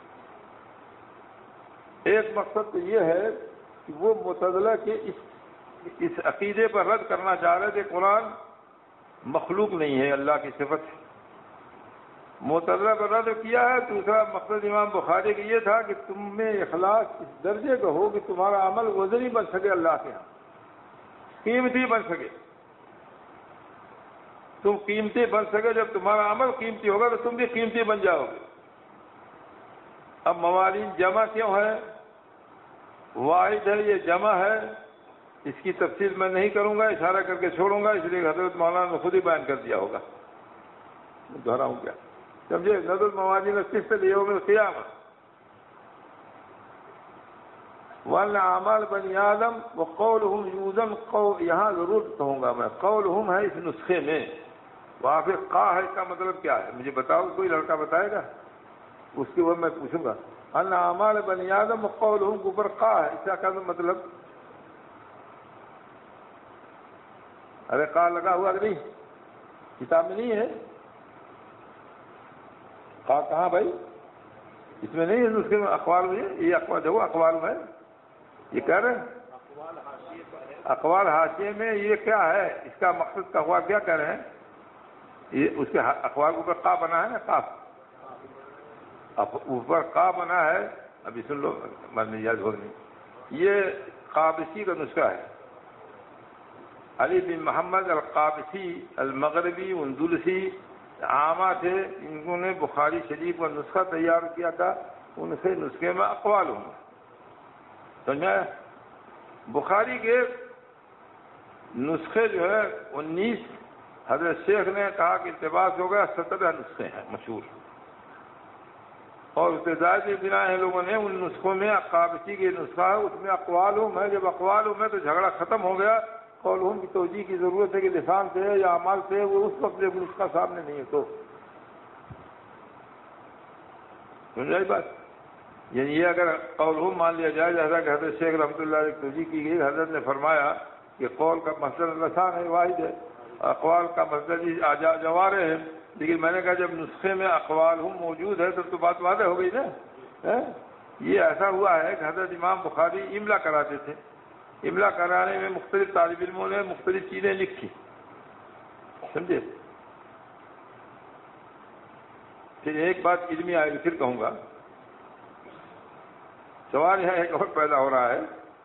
ایک مقصد تو یہ ہے کہ وہ معتزلہ کے اس اس عقیدے پر رد کرنا چاہ رہے تھے قرآن مخلوق نہیں ہے، اللہ کی صفت ہے. معتزلہ پر رد کیا ہے. دوسرا مقصد امام بخاری کا یہ تھا کہ تم میں اخلاص اس درجے کا ہو کہ تمہارا عمل وزنی بن سکے، اللہ کے ہاں قیمتی بن سکے. تم قیمتی بن سکے، جب تمہارا عمل قیمتی ہوگا تو تم بھی قیمتی بن جاؤ گے. اب موالین جمع کیوں ہے؟ واحد ہے، یہ جمع ہے. اس کی تفصیل میں نہیں کروں گا، اشارہ کر کے چھوڑوں گا، اس لیے حضرت مولانا نے خود ہی بیان کر دیا ہوگا، دوہراؤں کیا؟ سمجھے؟ ند الموازین القسط لیوم القیامہ والاعمال بنی آدم وقولہم یوزن قول. یہاں ضرور کہوں گا میں قولہم ہے اس نسخے میں، وہاں پہ قا ہے، اس کا مطلب کیا ہے مجھے بتاؤ، کوئی لڑکا بتائے گا؟ اس کے بعد میں پوچھوں گا. الاعمال بنی آدم وقولہم کے اوپر قا ہے، اس کا مطلب ارے قا لگا ہوا کہ نہیں؟ کتاب میں نہیں ہے قا. کہاں بھائی؟ اس میں نہیں ہے نسخے میں، اقوال میں. یہ اقوال جو اقوال میں یہ کہہ رہے ہیں اقوال حاشیے میں. یہ کیا ہے اس کا مقصد کا ہوا کیا کہہ رہے ہیں؟ یہ اس کے اقوال کے اوپر قا بنا ہے نا، قاف اوپر قا بنا ہے. ابھی سن لو، میں یاد ہو نہیں. یہ قابسی کا نسخہ ہے. علی بن محمد القابسی المغربی اندلسی عامہ تھے، انہوں نے بخاری شریف کا نسخہ تیار کیا تھا. ان سے نسخے میں اقوال ہوں سمجھا. بخاری کے نسخے جو ہے انیس، حضرت شیخ نے کہا کہ اقتباس ہو گیا سترہ نسخے ہیں مشہور، اور ابتدائی بنا ہے لوگوں نے ان نسخوں میں. قابسی کے نسخہ ہے اس میں اقوال ہوں ہے. جب اقوال ہوں میں تو جھگڑا ختم ہو گیا. قولہم کی توجیہ کی ضرورت ہے کہ لسان سے ہے یا اعمال سے ہے، وہ اس وقت جب نسخہ سامنے نہیں ہے تو سمجھ بات. یعنی یہ اگر قولہم مان لیا جائے جیسا کہ حضرت شیخ رحمۃ اللہ علیہ توجیہ کی گئی، حضرت نے فرمایا کہ قول کا مصدر لسان ہے، واحد ہے، اقوال کا مصدر جوارے ہیں. لیکن میں نے کہا جب نسخے میں اقوال ہم موجود ہے تب تو بات واضح ہو گئی نا. یہ ایسا ہوا ہے کہ حضرت امام بخاری املا کراتے تھے. املا کرانے میں مختلف طالب علموں نے مختلف چیزیں لکھی، سمجھے. پھر ایک بات علمی آئے گی پھر کہوں گا. سوال یہ ایک اور پیدا ہو رہا ہے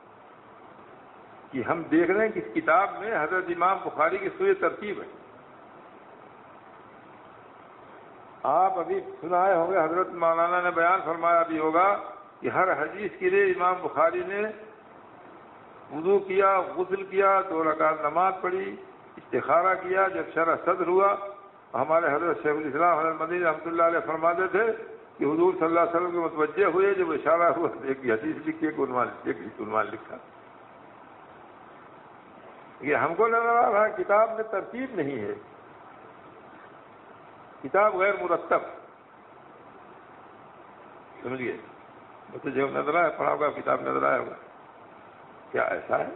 کہ ہم دیکھ رہے ہیں کہ اس کتاب میں حضرت امام بخاری کی سوئے ترتیب ہے. آپ ابھی سنائے ہوں گے، حضرت مولانا نے بیان فرمایا بھی ہوگا کہ ہر حدیث کے لیے امام بخاری نے وضو کیا، غسل کیا، دو رکعت نماز پڑھی، استخارہ کیا، جب شرح صدر ہوا ہمارے حضرت شیخ الاسلام حضرت مدنی رحمۃ اللہ علیہ فرماتے تھے کہ حضور صلی اللہ علیہ وسلم کے متوجہ ہوئے، جب اشارہ ہوا ایک حدیث لکھی، ایک عنوان ایک عنوان لکھا. یہ ہم کو نظر آ رہا ہے کتاب میں ترتیب نہیں ہے، کتاب غیر مرتب. سمجھیے مجھے جو نظر آیا پڑھا ہوگا، کتاب نظر آیا ہوگا. کیا ایسا ہے؟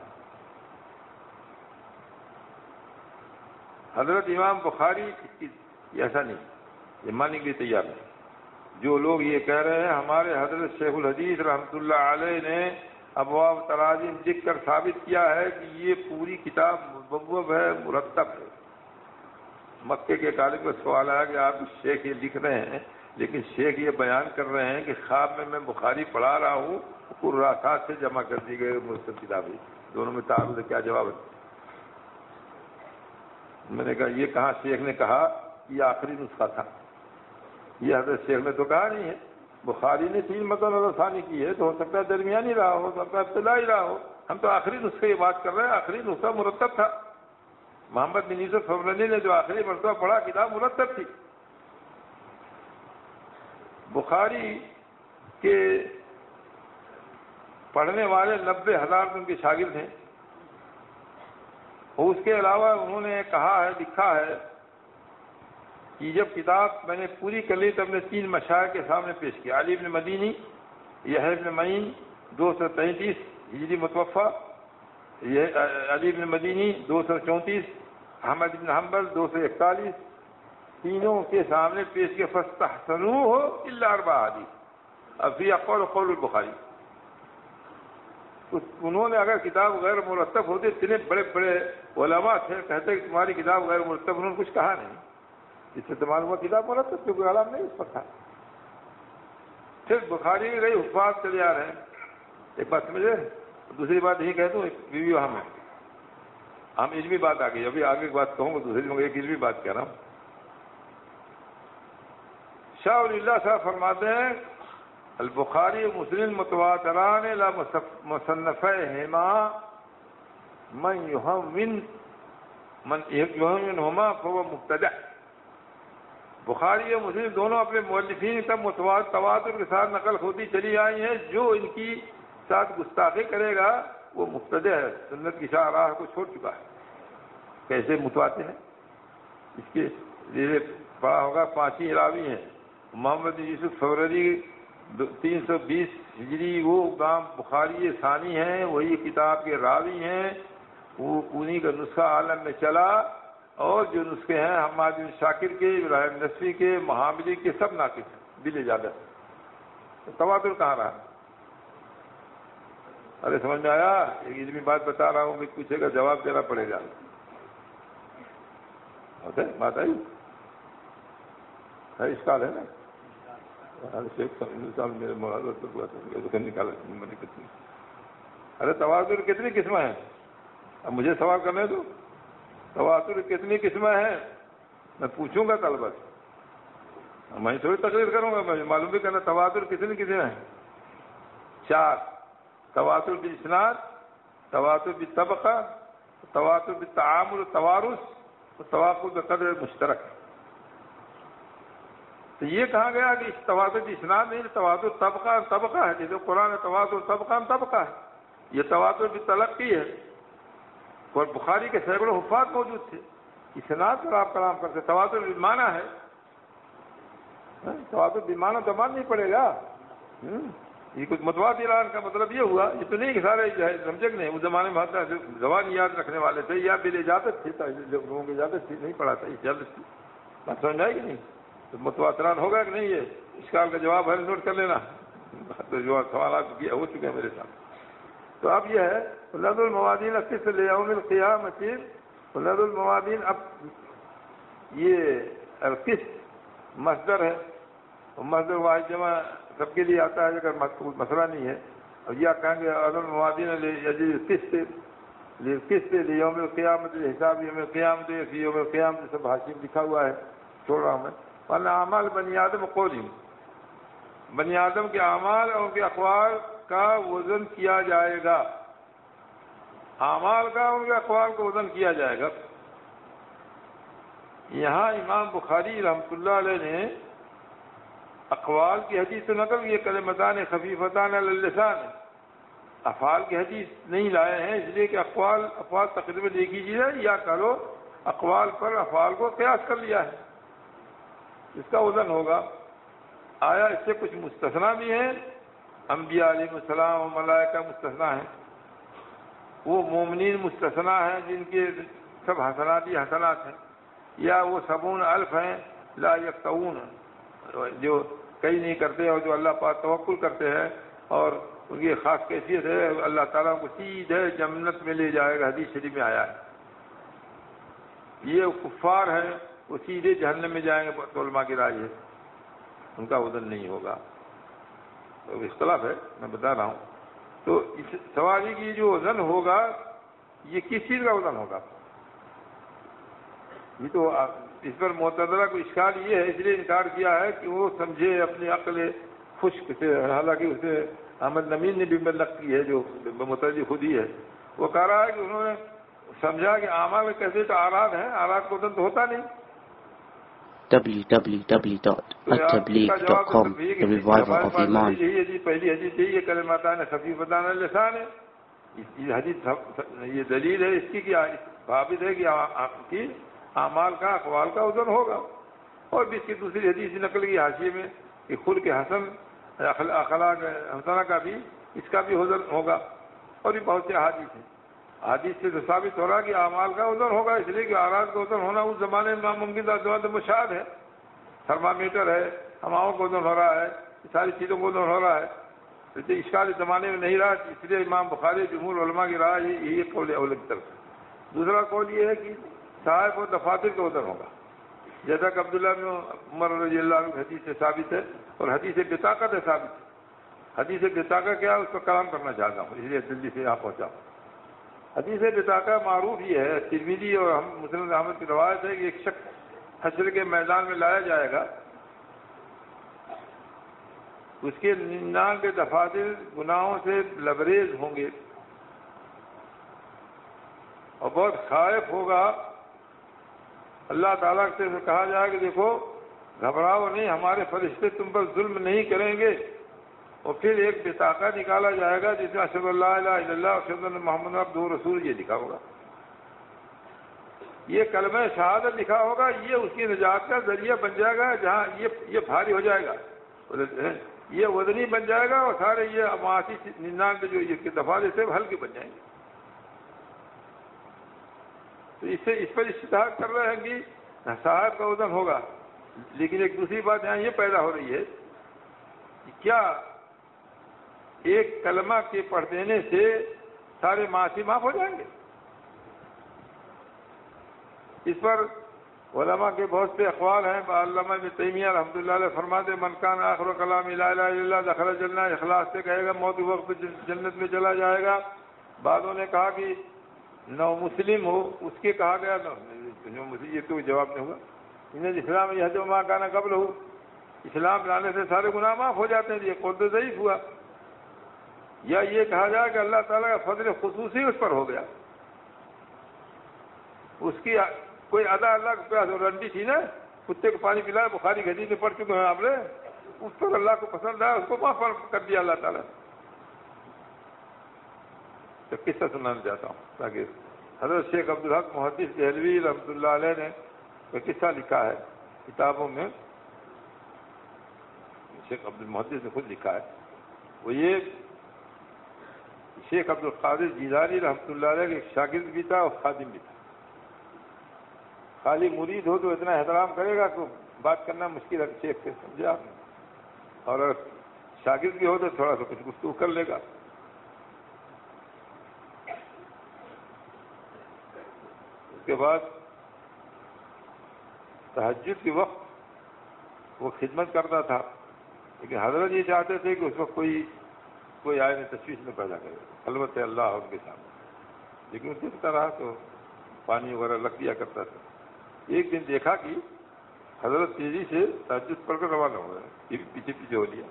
حضرت امام بخاری ایسا نہیں، یہ ماننے کے لیے تیار نہیں. جو لوگ یہ کہہ رہے ہیں ہمارے حضرت شیخ الحدیث رحمۃ اللہ علیہ نے ابواب تراجم لکھ کر ثابت کیا ہے کہ یہ پوری کتاب مبوب ہے، مرتب ہے. مکے کے طالب کا سوال آیا کہ آپ شیخ یہ لکھ رہے ہیں، لیکن شیخ یہ بیان کر رہے ہیں کہ خواب میں میں بخاری پڑھا رہا ہوں، قرآسات سے جمع کر دی گئی مرتب کتابیں. دونوں میں تعارض ہے، کیا جواب ہے؟ میں نے کہا یہ کہاں شیخ نے کہا یہ آخری نسخہ تھا، یہ حضرت شیخ نے تو کہا نہیں ہے. بخاری نے تین متن نظر ثانی کی ہے، تو ہو سکتا ہے درمیانی رہا ہو، ہو سکتا ہے ابتدائی رہا ہو. ہم تو آخری نسخے کی بات کر رہے ہیں، آخری نسخہ مرتب تھا. محمد بن یوسف فورانی نے جو آخری مرتبہ پڑھا کتاب مرتب تھی. بخاری کے پڑھنے والے نبے ہزار ان کے شاگرد ہیں، اور اس کے علاوہ انہوں نے کہا ہے، لکھا ہے کہ جب کتاب میں نے پوری کر لی تو اپنے تین مشائخ کے سامنے پیش کیا. علی بن مدینی، یحییٰ بن معین دو سو تینتیس ہجری متوفہ، یہ علی بن مدینی دو سو چونتیس، احمد بن حنبل دو سو اکتالیس، تینوں کے سامنے پیش کیا. فاستحسنوہ الا اربع حدیث فی قول قول البخاری. انہوں نے اگر کتاب غیر مرتب ہوتی، اتنے بڑے بڑے علماء تھے کہتے کہ تمہاری کتاب غیر مرتب، انہوں نے کچھ کہا نہیں. اس سے تمہارا ہوا کتاب مرتب، کیونکہ علام نہیں اس پر تھا. پھر بخاری کی گئی حفاظ چلے آ رہے ہیں. ایک بات سمجھے، دوسری بات یہی کہہ دوں، ایک ریویو ہم ہے، ہم علمی بات آ گئی. ابھی آگے بات کہوں گا دوسری، مگر ایک علمی بات کہہ رہا ہوں. شاہ ولی اللہ صاحب فرماتے ہیں البخاری و مسلم متواتران لا مصنفیہما من یہمن من یہمنہما فهو مبتدع. بخاری و مسلم دونوں اپنے مؤلفین تب تواتر کے ساتھ نقل ہوتی چلی آئی ہیں. جو ان کی ساتھ گستاخی کرے گا وہ مبتدع ہے، سنت کی شاہراہ کو چھوڑ چکا ہے. کیسے متواتر ہے؟ اس کے لیے پڑھا ہوگا پانچ ہی راوی ہیں. محمد یوسف فورری تین سو بیس ہجری، وہ گام بخاری ثانی ہیں، وہی کتاب کے راوی ہیں. وہ انہی کا نسخہ عالم میں چلا، اور جو نسخے ہیں حماد بن شاکر کے، ابراہیم نصفی کے، محاملی کے، سب ناقص ہیں بل اجازت. تواتر کہاں رہا؟ ارے سمجھ میں آیا؟ ایک علمی بات بتا رہا ہوں، کہ پوچھے گا جواب دینا پڑے گا. بات آئی ہے، اسکال ہے نا. میرے نکالا. ارے تواتر کتنی قسمیں ہیں؟ اب مجھے سوال کرنے دو، تواتر کتنی قسمیں ہیں میں پوچھوں گا طلبہ سے، میں تھوڑی تقریر کروں گا. میں معلوم بھی کرنا تواتر کتنی قسمیں ہیں. چار: تواتر بالاسناد، تواتر بالطبقہ، تواتر بالتعامل والتوارث، تواتر بقدر مشترک. تو یہ کہا گیا کہ اس تواتر کی اسناد نہیں، تواتر طبقہ طبقہ ہے. جیسے قرآن تواتر طبقہ طبقہ ہے، یہ تواتر بھی تلقی ہے. اور بخاری کے سینکڑوں حفاظ موجود تھے، اسناد پر آپ کلام کرتے. تواتر بالمعنی ہے، تواتر بالمعنی تو مان نہیں پڑے گا. یہ کچھ متواتر کا مطلب یہ ہوا، یہ تو نہیں کہ سارے سمجھے کہ نہیں. اس زمانے میں زبان یاد رکھنے والے تھے، یا بل اجازت تھی، لوگوں کی اجازت تھی، نہیں پڑھا تھا، اجازت تھی. بات سمجھ آئے گی نہیں؟ تو متواتران ہوگا کہ نہیں؟ یہ اشکال کا جواب ہے، نوٹ کر لینا. تو جو سوالات کیا ہو چکے ہیں میرے ساتھ. تو اب یہ ہے لد الموادین قسط لیوم القیامت. لد الموادین، اب یہ القسط مصدر ہے، مصدر واحد جمع سب کے لیے آتا ہے، اگر مسئلہ نہیں ہے. اور یہ کہیں گے لد الموادین قسط قسط لیوم القیامت، حساب یوم القیامت، فی یوم القیامت، سب حاشیہ لکھا ہوا ہے، چھوڑ رہا ہوں میں. والاعمال بنی آدم قولہم، بنی آدم کے اعمال اور ان کے اقوال کا وزن کیا جائے گا، اعمال کا ان کے اقوال کا وزن کیا جائے گا۔ یہاں امام بخاری رحمۃ اللہ علیہ نے اقوال کی حدیث تو نقل کی کلمتان خفیفتان علی اللسان، افعال کی حدیث نہیں لائے ہیں، اس لیے کہ اقوال افعال تقریباً ایک ہی چیز ہے، یا کرو اقوال پر افعال کو قیاس کر لیا ہے، اس کا وزن ہوگا۔ آیا اس سے کچھ مستثنا بھی ہیں، انبیاء علیہ السلام و ملائکہ مستثنا ہیں، وہ مومنین مستثنا ہیں جن کے سب حسنات ہی حسنات ہیں، یا وہ سبون الف ہیں لا یقطعون، جو کئی نہیں کرتے اور جو اللہ پاک توکل کرتے ہیں، اور ان کی خاص کیفیت ہے اللہ تعالیٰ کو سیدھے جنت میں لے جائے گا، حدیث شریف میں آیا ہے۔ یہ کفار ہیں وہ سیدھے جہنم میں جائیں گے، علماء کی رائے ہے، ان کا وزن نہیں ہوگا، تو اختلاف ہے میں بتا رہا ہوں۔ تو اس سواری کی جو وزن ہوگا یہ کس چیز کا وزن ہوگا؟ یہ تو اس پر معتزلہ کو اشکال یہ ہے، اس لیے انکار کیا ہے کہ وہ سمجھے اپنی عقل خشک سے، حالانکہ اسے احمد نمین نے بھی نقل کی ہے جو معتزلی خود ہی ہے، وہ کہہ رہا ہے کہ انہوں نے سمجھا کہ اعمال کیسے تو آراد ہیں، آراد کو وزن تو ہوتا نہیں۔ w w w dot attableek dot com The Reviver of Iman۔ یہی حدیث پہلی حدیث یہی ہے کلمتان خفیفتان علی اللسان، یہ حدیث یہ دلیل ہے اس کی کہ ثابت ہے کہ اعمال کا اقوال کا وزن ہوگا، اور بھی اس کی دوسری حدیث نقل کی حاشیے میں کہ خلق حسن اخلاق حسنہ کا بھی اس کا بھی وزن ہوگا، اور بھی بہت سے احادیث ہیں۔ حدیث سے تو ثابت ہو رہا کہ اعمال کا وزن ہوگا، اس لیے کہ آراد کا وزن ہونا اس زمانے میں ناممکن تھا، زمانے مشاہد ہے، تھرمامیٹر ہے، ہواؤں کو وزن ہو رہا ہے، ساری چیزوں کو وزن ہو رہا ہے، اس لیے اشکال اس زمانے میں نہیں رہا، اس لیے امام بخاری جمہور علماء کی رائے یہی قول اول کی طرف ہے۔ دوسرا قول یہ ہے کہ صحائف و دفاتر کا وزن ہوگا، جیسا کہ عبداللہ بن عمر رضی اللہ عنہ حدیث سے ثابت ہے، اور حدیث بطاقت ہے ثابت ہے۔ حدیث بطاقت کیا ہے اس پر کلام کرنا چاہتا ہوں، اس لیے جلدی سے یہاں پہنچا ہوں۔ حدیث بطاقہ معروف یہ ہے، ترمذی اور ہم مسلم احمد کی روایت ہے کہ ایک شخص حشر کے میدان میں لایا جائے گا، اس کے ننانوے دفاتر گناہوں سے لبریز ہوں گے اور بہت خائف ہوگا۔ اللہ تعالیٰ سے کہا جائے کہ دیکھو گھبراؤ نہیں، ہمارے فرشتے تم پر ظلم نہیں کریں گے، اور پھر ایک بطاقہ نکالا جائے گا جس میں اشہد ان لا الہ الا اللہ اشہد ان محمد عبدہ ورسولہ یہ لکھا ہوگا، یہ کلمہ شہادت لکھا ہوگا، یہ اس کی نجات کا ذریعہ بن جائے گا، جہاں یہ یہ بھاری ہو جائے گا، یہ وزنی بن جائے گا، اور سارے یہ معاشی ننانوے جو یہ دفاتر سے ہلکے بن جائیں گے۔ تو اس سے اس پر اشتہار کر رہے ہیں کہ صحائف کا وزن ہوگا، لیکن ایک دوسری بات یہاں یہ پیدا ہو رہی ہے کہ کیا ایک کلمہ کے پڑھ دینے سے سارے معاصی معاف ہو جائیں گے؟ اس پر علماء کے بہت سے اقوال ہیں۔ علامہ ابن تیمیہ رحمۃ اللہ علیہ فرماتے ہیں من کان آخر کلام لا الہ الا اللہ دخل الجنہ، اخلاص سے کہے گا موت کے وقت جنت میں چلا جائے گا۔ بعضوں نے کہا کہ نو مسلم ہو اس کے کہا گیا یہ تو جواب نہیں ہوگا، ان اسلام یہ جو ماں کانا قبل ہو، اسلام لانے سے سارے گناہ معاف ہو جاتے ہیں، یہ قول تو ضعیف ہوا۔ یا یہ کہا جائے کہ اللہ تعالیٰ کا فضل خصوصی اس پر ہو گیا، اس کی کوئی ادا اللہ کے پاس رنڈی تھی نا، کتے کو پانی پلایا، بخاری کی حدیث میں پڑھ چکے ہیں آپ نے، اس پر اللہ کو پسند آیا، اس کو معاف کر دیا اللہ تعالیٰ۔ تو قصہ سنانا چاہتا ہوں تاکہ حضرت شیخ عبدالحق محدث دہلوی رحمۃ اللہ علیہ نے کوئی قصہ لکھا ہے کتابوں میں، شیخ عبد المحدث نے خود لکھا ہے، وہ یہ شیخ عبد القادر جیلانی رحمۃ اللہ علیہ کے ایک شاگرد بھی تھا اور خادم بھی تھا۔ خالی مرید ہو تو اتنا احترام کرے گا کہ بات کرنا مشکل ہے شیخ سے، سمجھے آپ، اور اگر شاگرد بھی ہو تو تھوڑا سا کچھ گفتگو کر لے گا۔ اس کے بعد تہجد کے وقت وہ خدمت کرتا تھا، لیکن حضرت یہ چاہتے تھے کہ اس وقت کوئی کوئی آئے نہیں تشویش میں پیدا کرے، خلوت اللہ ان کے سامنے، لیکن اس طرح تو پانی وغیرہ رکھ دیا کرتا تھا۔ ایک دن دیکھا کہ حضرت تیزی سے تہجد پڑھ کر روانہ ہو گئے، یہ بھی پیچھے پیچھے ہو لیا.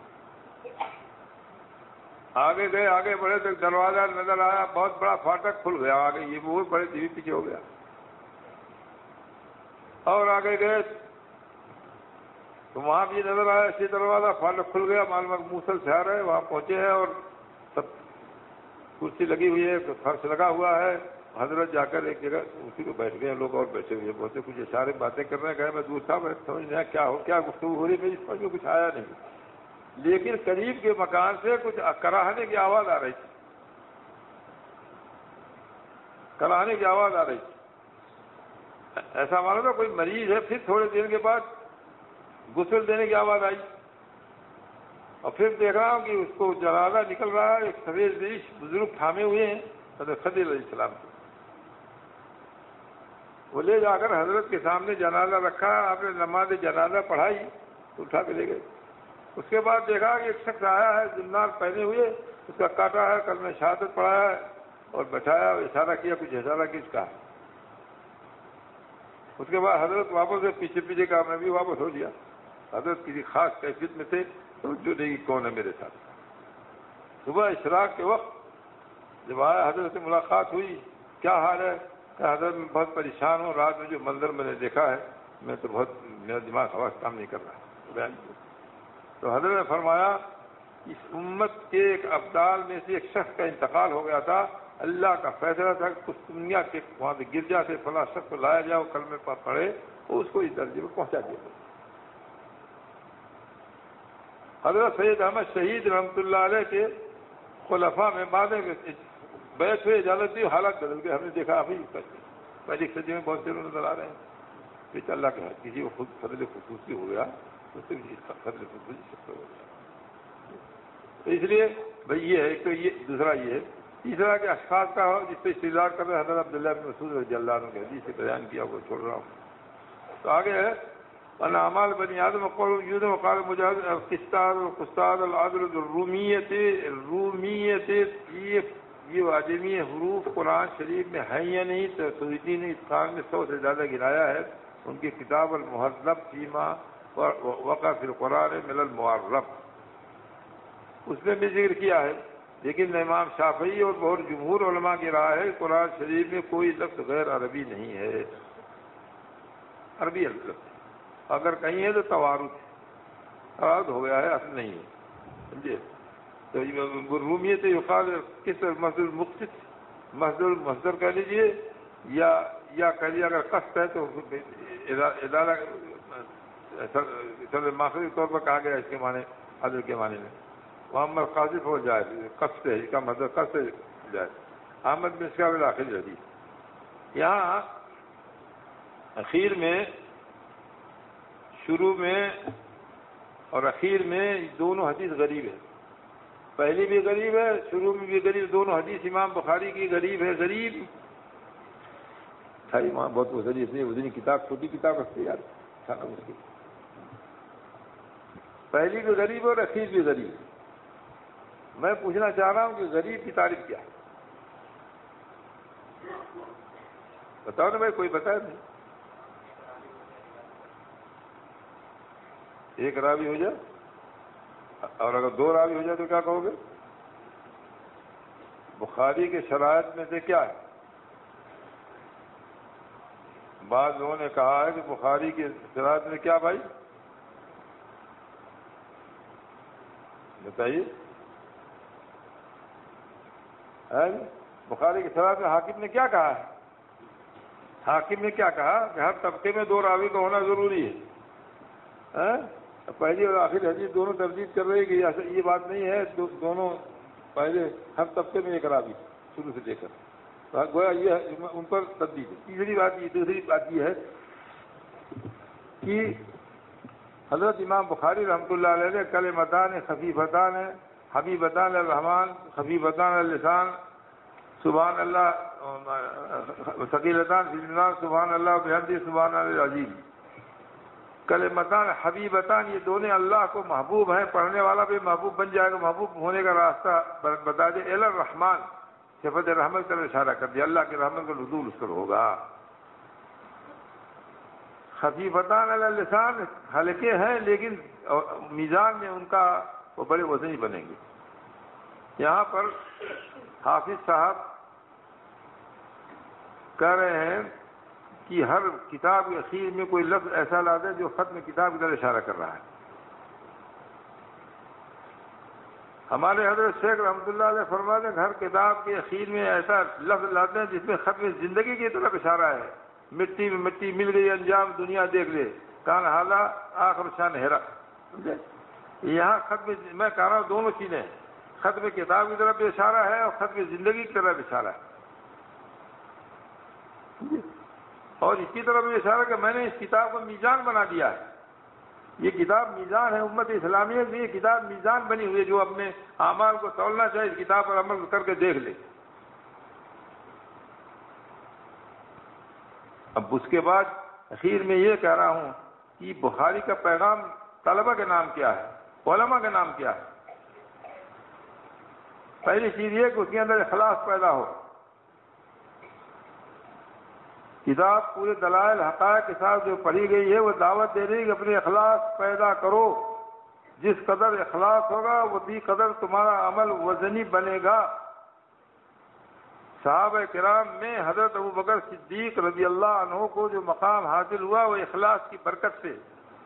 آگے گئے، آگے بڑھے تو دروازہ نظر آیا، بہت بڑا فاٹک کھل گیا آگے، یہ بہت بڑے یہ بھی پیچھے ہو گیا. اور آگے گئے تو وہاں بھی نظر آیا اسی دروازہ، فاٹک کھل گیا، معلوم موصل سے آ رہے، وہاں پہنچے ہیں اور سب کرسی لگی ہوئی ہے، فرش لگا ہوا ہے. حضرت جا کر ایک جگہ اسی کو بیٹھ گئے، لوگ اور بیٹھے ہوئے بہت سے کچھ اشارے باتیں کر رہے ہیں. گئے میں دور تھا، میں سمجھ نہیں کیا ہو کیا گفتگو ہو رہی، میری سمجھ میں کچھ آیا نہیں. لیکن قریب کے مکان سے کچھ کراہنے کی آواز آ رہی تھی، کراہنے کی آواز آ رہی تھی. ایسا معلوم تھا کوئی مریض ہے. پھر تھوڑے دیر کے بعد غسل دینے کی آواز آئی، اور پھر دیکھ رہا ہوں کہ اس کو جنازہ نکل رہا ہے. ایک سفید ریش بزرگ تھامے ہوئے ہیں حضرت خضر علیہ السلام کو. وہ لے جا کر حضرت کے سامنے جنازہ رکھا، آپ نے نماز جنازہ پڑھائی تو اٹھا کے لے گئے. اس کے بعد دیکھا کہ ایک شخص آیا ہے زنار پہنے ہوئے، اس کا کاٹا ہے، کلمہ شہادت پڑھایا ہے اور بٹھایا، اشارہ کیا، کچھ اشارہ کس کا. اس کے بعد حضرت واپس سے پیچھے پیچھے کا میں بھی واپس ہو لیا. حضرت کسی خاص کیفیت میں تھے، توجہ نہیں کون ہے میرے ساتھ. صبح اشراق کے وقت جب آیا حضرت سے ملاقات ہوئی، کیا حال ہے؟ کہ حضرت میں بہت پریشان ہوں، رات میں جو منظر میں نے دیکھا ہے میں تو بہت، میرا دماغ خواص کام نہیں کر رہا. تو حضرت نے فرمایا اس امت کے ایک ابدال میں سے ایک شخص کا انتقال ہو گیا تھا، اللہ کا فیصلہ تھا کہ کچھ دنیا کے وہاں سے گرجا سے فلاں شخص کو لایا جائے، وہ کلمے پر پڑھے، وہ اس کو اس درجے میں پہنچا دیا. حضرت سید احمد شہید رحمۃ اللہ علیہ کے خلفاء میں بعد بیعت ہوئے اجازت دی، حالات بدل گئے. ہم نے دیکھا ابھی پہلی صدی میں بہت سے لوگ نظر آ رہے ہیں. پھر اللہ کے حق کسی کو خود فضل خصوصی ہو گیا تو صرف فضل خصوصی شخص ہو گیا. اس لیے بھائی یہ ہے ایک تو یہ، دوسرا یہ ہے. تیسرا کہ اشخاص کا ہو جس پہ استدلال کر رہے حضرت عبداللہ بن مسعود رضی اللہ عنہ کے حدیث سے بیان کیا، وہ چھوڑ رہا ہوں. تو آگے ہے ان اعمال بنی آدم قول یود وقال مجاہد القسطاد القسطاد العدل الرومیت الرومیت. یہ یہ واجمی حروف قرآن شریف میں ہیں یا نہیں؟ تو سویدی نے اس خان میں سو سے زیادہ گرایا ہے. ان کی کتاب المحذب فیما وقع فی القرآن من المعرب، اس میں بھی ذکر کیا ہے. لیکن امام شافعی اور بہت جمہور علماء کی رائے ہے قرآن شریف میں کوئی لفظ غیر عربی نہیں ہے، عربی لفظ اگر کہیں ہے تو توارد توارد ہو گیا ہے، اصل نہیں ہے. سمجھے؟ تو رومیت یقال کس مصدر المقصد، مصدر المصدر کہہ لیجیے، یا یا کہہ لیجیے اگر قصد ہے تو ادارہ ماخذ کے طور پر کہا گیا اس کے معنی عدل کے معنی میں. محمد قاذف ہو جائے قصد ہے، اس کا مطلب قصد جائے. احمد بن اسحاق الآخری حدیث. یہاں اخیر میں، شروع میں اور اخیر میں دونوں حدیث غریب ہے. پہلی بھی غریب ہے، شروع میں بھی غریب. دونوں حدیث امام بخاری کی غریب ہے. غریب ساری وہاں بہت وزری اس لیے وزنی کتاب چھوٹی کتاب رکھتے یار کھانا مشکل. پہلی بھی غریب اور اخیر بھی غریب. میں پوچھنا چاہ رہا ہوں کہ غریب کی تعریف کیا ہے؟ بتاؤ نا بھائی، کوئی بتایا نہیں. ایک راوی ہو جائے، اور اگر دو راوی ہو جائے تو کیا کہو گے؟ بخاری کے شرائط میں سے کیا ہے؟ بعض لوگوں نے کہا ہے کہ بخاری کے شرائط میں کیا بھائی بتائیے؟ بخاری کے شرائط میں حاکم نے کیا کہا ہے؟ حاکم نے کیا کہا کہ ہر طبقے میں دو راوی کا ہونا ضروری ہے. پہلی اور آخری حدیث دونوں تردید کر رہی کہ یہ بات نہیں ہے، دونوں پہلے ہر طبقے میں ایک راوی شروع سے لے کر گویا یہ ان پر تردید ہے. تیسری بات یہ دوسری بات یہ ہے کہ حضرت امام بخاری رحمۃ اللہ علیہ نے کلمتان خفیفتان حبیبتان الرحمن خفیفتان اللسان سبحان اللہ ثقیلتان فی الميزان سبحان اللہ بحمدہ سبحان اللہ العظیم. کلمتان حبیبتان یہ دونوں اللہ کو محبوب ہیں، پڑھنے والا بھی محبوب بن جائے گا، محبوب ہونے کا راستہ بتا دے. الی الرحمن صفت رحمت کا اشارہ کر دیا، اللہ کے رحمت کا نزول اس پر ہوگا. خفیفتان علی اللسان ہلکے ہیں لیکن میزان میں ان کا وہ بڑے وزنی بنیں گے. یہاں پر حافظ صاحب کہہ رہے ہیں کہ ہر کتاب کے اخیر میں کوئی لفظ ایسا لا دے جو ختم کتاب کی طرف اشارہ کر رہا ہے. ہمارے حضرت شیخ رحمۃ اللہ علیہ فرماتے ہیں ہر کتاب کے اخیر میں ایسا لفظ لاتے ہیں جس میں ختم زندگی کی طرف اشارہ ہے. مٹی میں مٹی مل گئی انجام دنیا دیکھ لے کان حالا آخر شان ہیرا. یہاں ختم میں کہہ رہا ہوں دونوں چیزیں ختم کتاب کی طرف اشارہ ہے اور ختم زندگی کی طرف اشارہ ہے. اور اس کی طرف یہ اشارہ کہ میں نے اس کتاب کو میزان بنا دیا ہے. یہ کتاب میزان ہے امت اسلامیہ میں. یہ کتاب میزان بنی ہوئی ہے جو اپنے اعمال کو تولنا چاہے اس کتاب پر عمل کر کے دیکھ لے. اب اس کے بعد اخیر میں یہ کہہ رہا ہوں کہ بخاری کا پیغام طلبہ کے نام کیا ہے, علماء کے نام کیا ہے. پہلی چیز یہ کہ اس کے اندر اخلاص پیدا ہو. کتاب پورے دلائل حقائق کے ساتھ جو پڑھی گئی ہے وہ دعوت دے رہی ہے کہ اپنے اخلاص پیدا کرو. جس قدر اخلاص ہوگا اسی قدر تمہارا عمل وزنی بنے گا. صحابہ کرام میں حضرت ابو بکر صدیق رضی اللہ عنہ کو جو مقام حاصل ہوا وہ اخلاص کی برکت سے.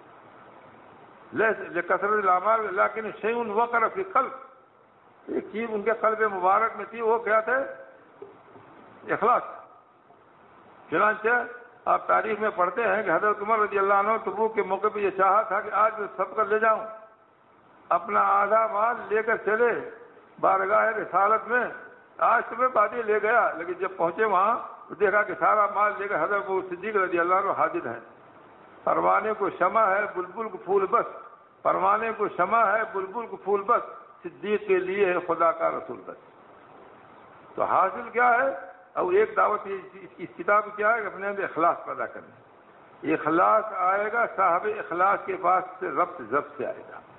لکثرت الاعمال لیکن شیء وقر فی القلب, ایک چیز ان کے قلب مبارک میں تھی, وہ کیا تھے؟ اخلاص. چنانچہ آپ تاریخ میں پڑھتے ہیں کہ حضرت عمر رضی اللہ عنہ تبوک کے موقع پہ یہ چاہا تھا کہ آج سب کر لے جاؤں, اپنا آدھا مال لے کر چلے بارگاہ رسالت میں. آج صبح بادی لے گیا لیکن جب پہنچے وہاں تو دیکھا کہ سارا مال لے کر حضرت ابو صدیق رضی اللہ عنہ حاضر ہیں. پروانے کو شمع ہے بلبل کو پھول بس, پروانے کو شمع ہے بلبل کو پھول بس, صدیق کے لیے ہے خدا کا رسول بس. تو حاصل کیا ہے؟ اور ایک دعوت اس کتاب کیا ہے کہ اپنے اندر اخلاص پیدا کرنا. اخلاص آئے گا صاحب اخلاص کے پاس سے ربط ضبط سے آئے گا.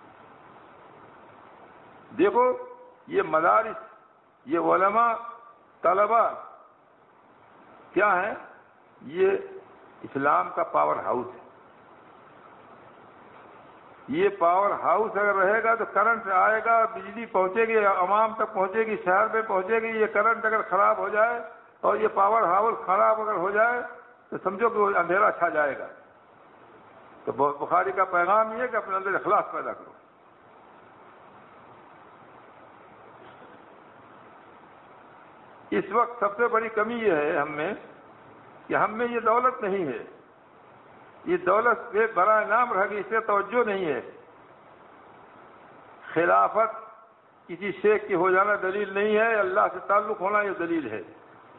دیکھو یہ مدارس, یہ علماء, طلبہ کیا ہیں؟ یہ اسلام کا پاور ہاؤس ہے. یہ پاور ہاؤس اگر رہے گا تو کرنٹ آئے گا, بجلی پہنچے گی, عوام تک پہنچے گی, شہر میں پہنچے گی. یہ کرنٹ اگر خراب ہو جائے اور یہ پاور ہاؤس خراب اگر ہو جائے تو سمجھو کہ وہ اندھیرا چھا جائے گا. تو بخاری کا پیغام یہ ہے کہ اپنے اندر اخلاص پیدا کرو. اس وقت سب سے بڑی کمی یہ ہے ہم میں کہ ہم میں یہ دولت نہیں ہے. یہ دولت سے برائے نام رہ گئی, اس سے توجہ نہیں ہے. خلافت کسی شیخ کی ہو جانا دلیل نہیں ہے, اللہ سے تعلق ہونا یہ دلیل ہے.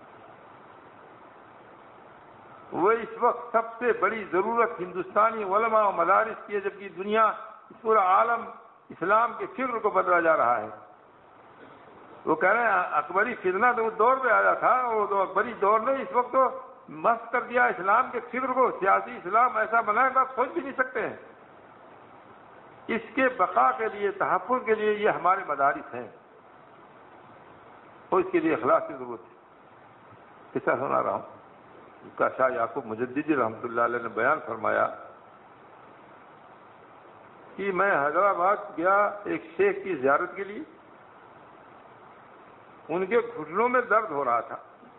وہ اس وقت سب سے بڑی ضرورت ہندوستانی علماء و مدارس کی ہے, جبکہ دنیا پورا عالم اسلام کے فکر کو بدلا جا رہا ہے. وہ کہہ رہے ہیں اکبری فتنہ تو اس دور میں آیا تھا, وہ تو اکبری دور نے اس وقت تو مست کر دیا اسلام کے فکر کو. سیاسی اسلام ایسا بنا ہے کہ آپ سوچ بھی نہیں سکتے ہیں. اس کے بقا کے لیے, تحفظ کے لیے یہ ہمارے مدارس ہیں اور اس کے لیے اخلاص کی ضرورت ہے. قصہ سنا رہا ہوں اس کا شاہ یعقوب مجددی رحمۃ اللہ علیہ نے بیان فرمایا کہ میں حیدرآباد گیا ایک شیخ کی زیارت کے لیے. ان کے گھٹنوں میں درد ہو رہا تھا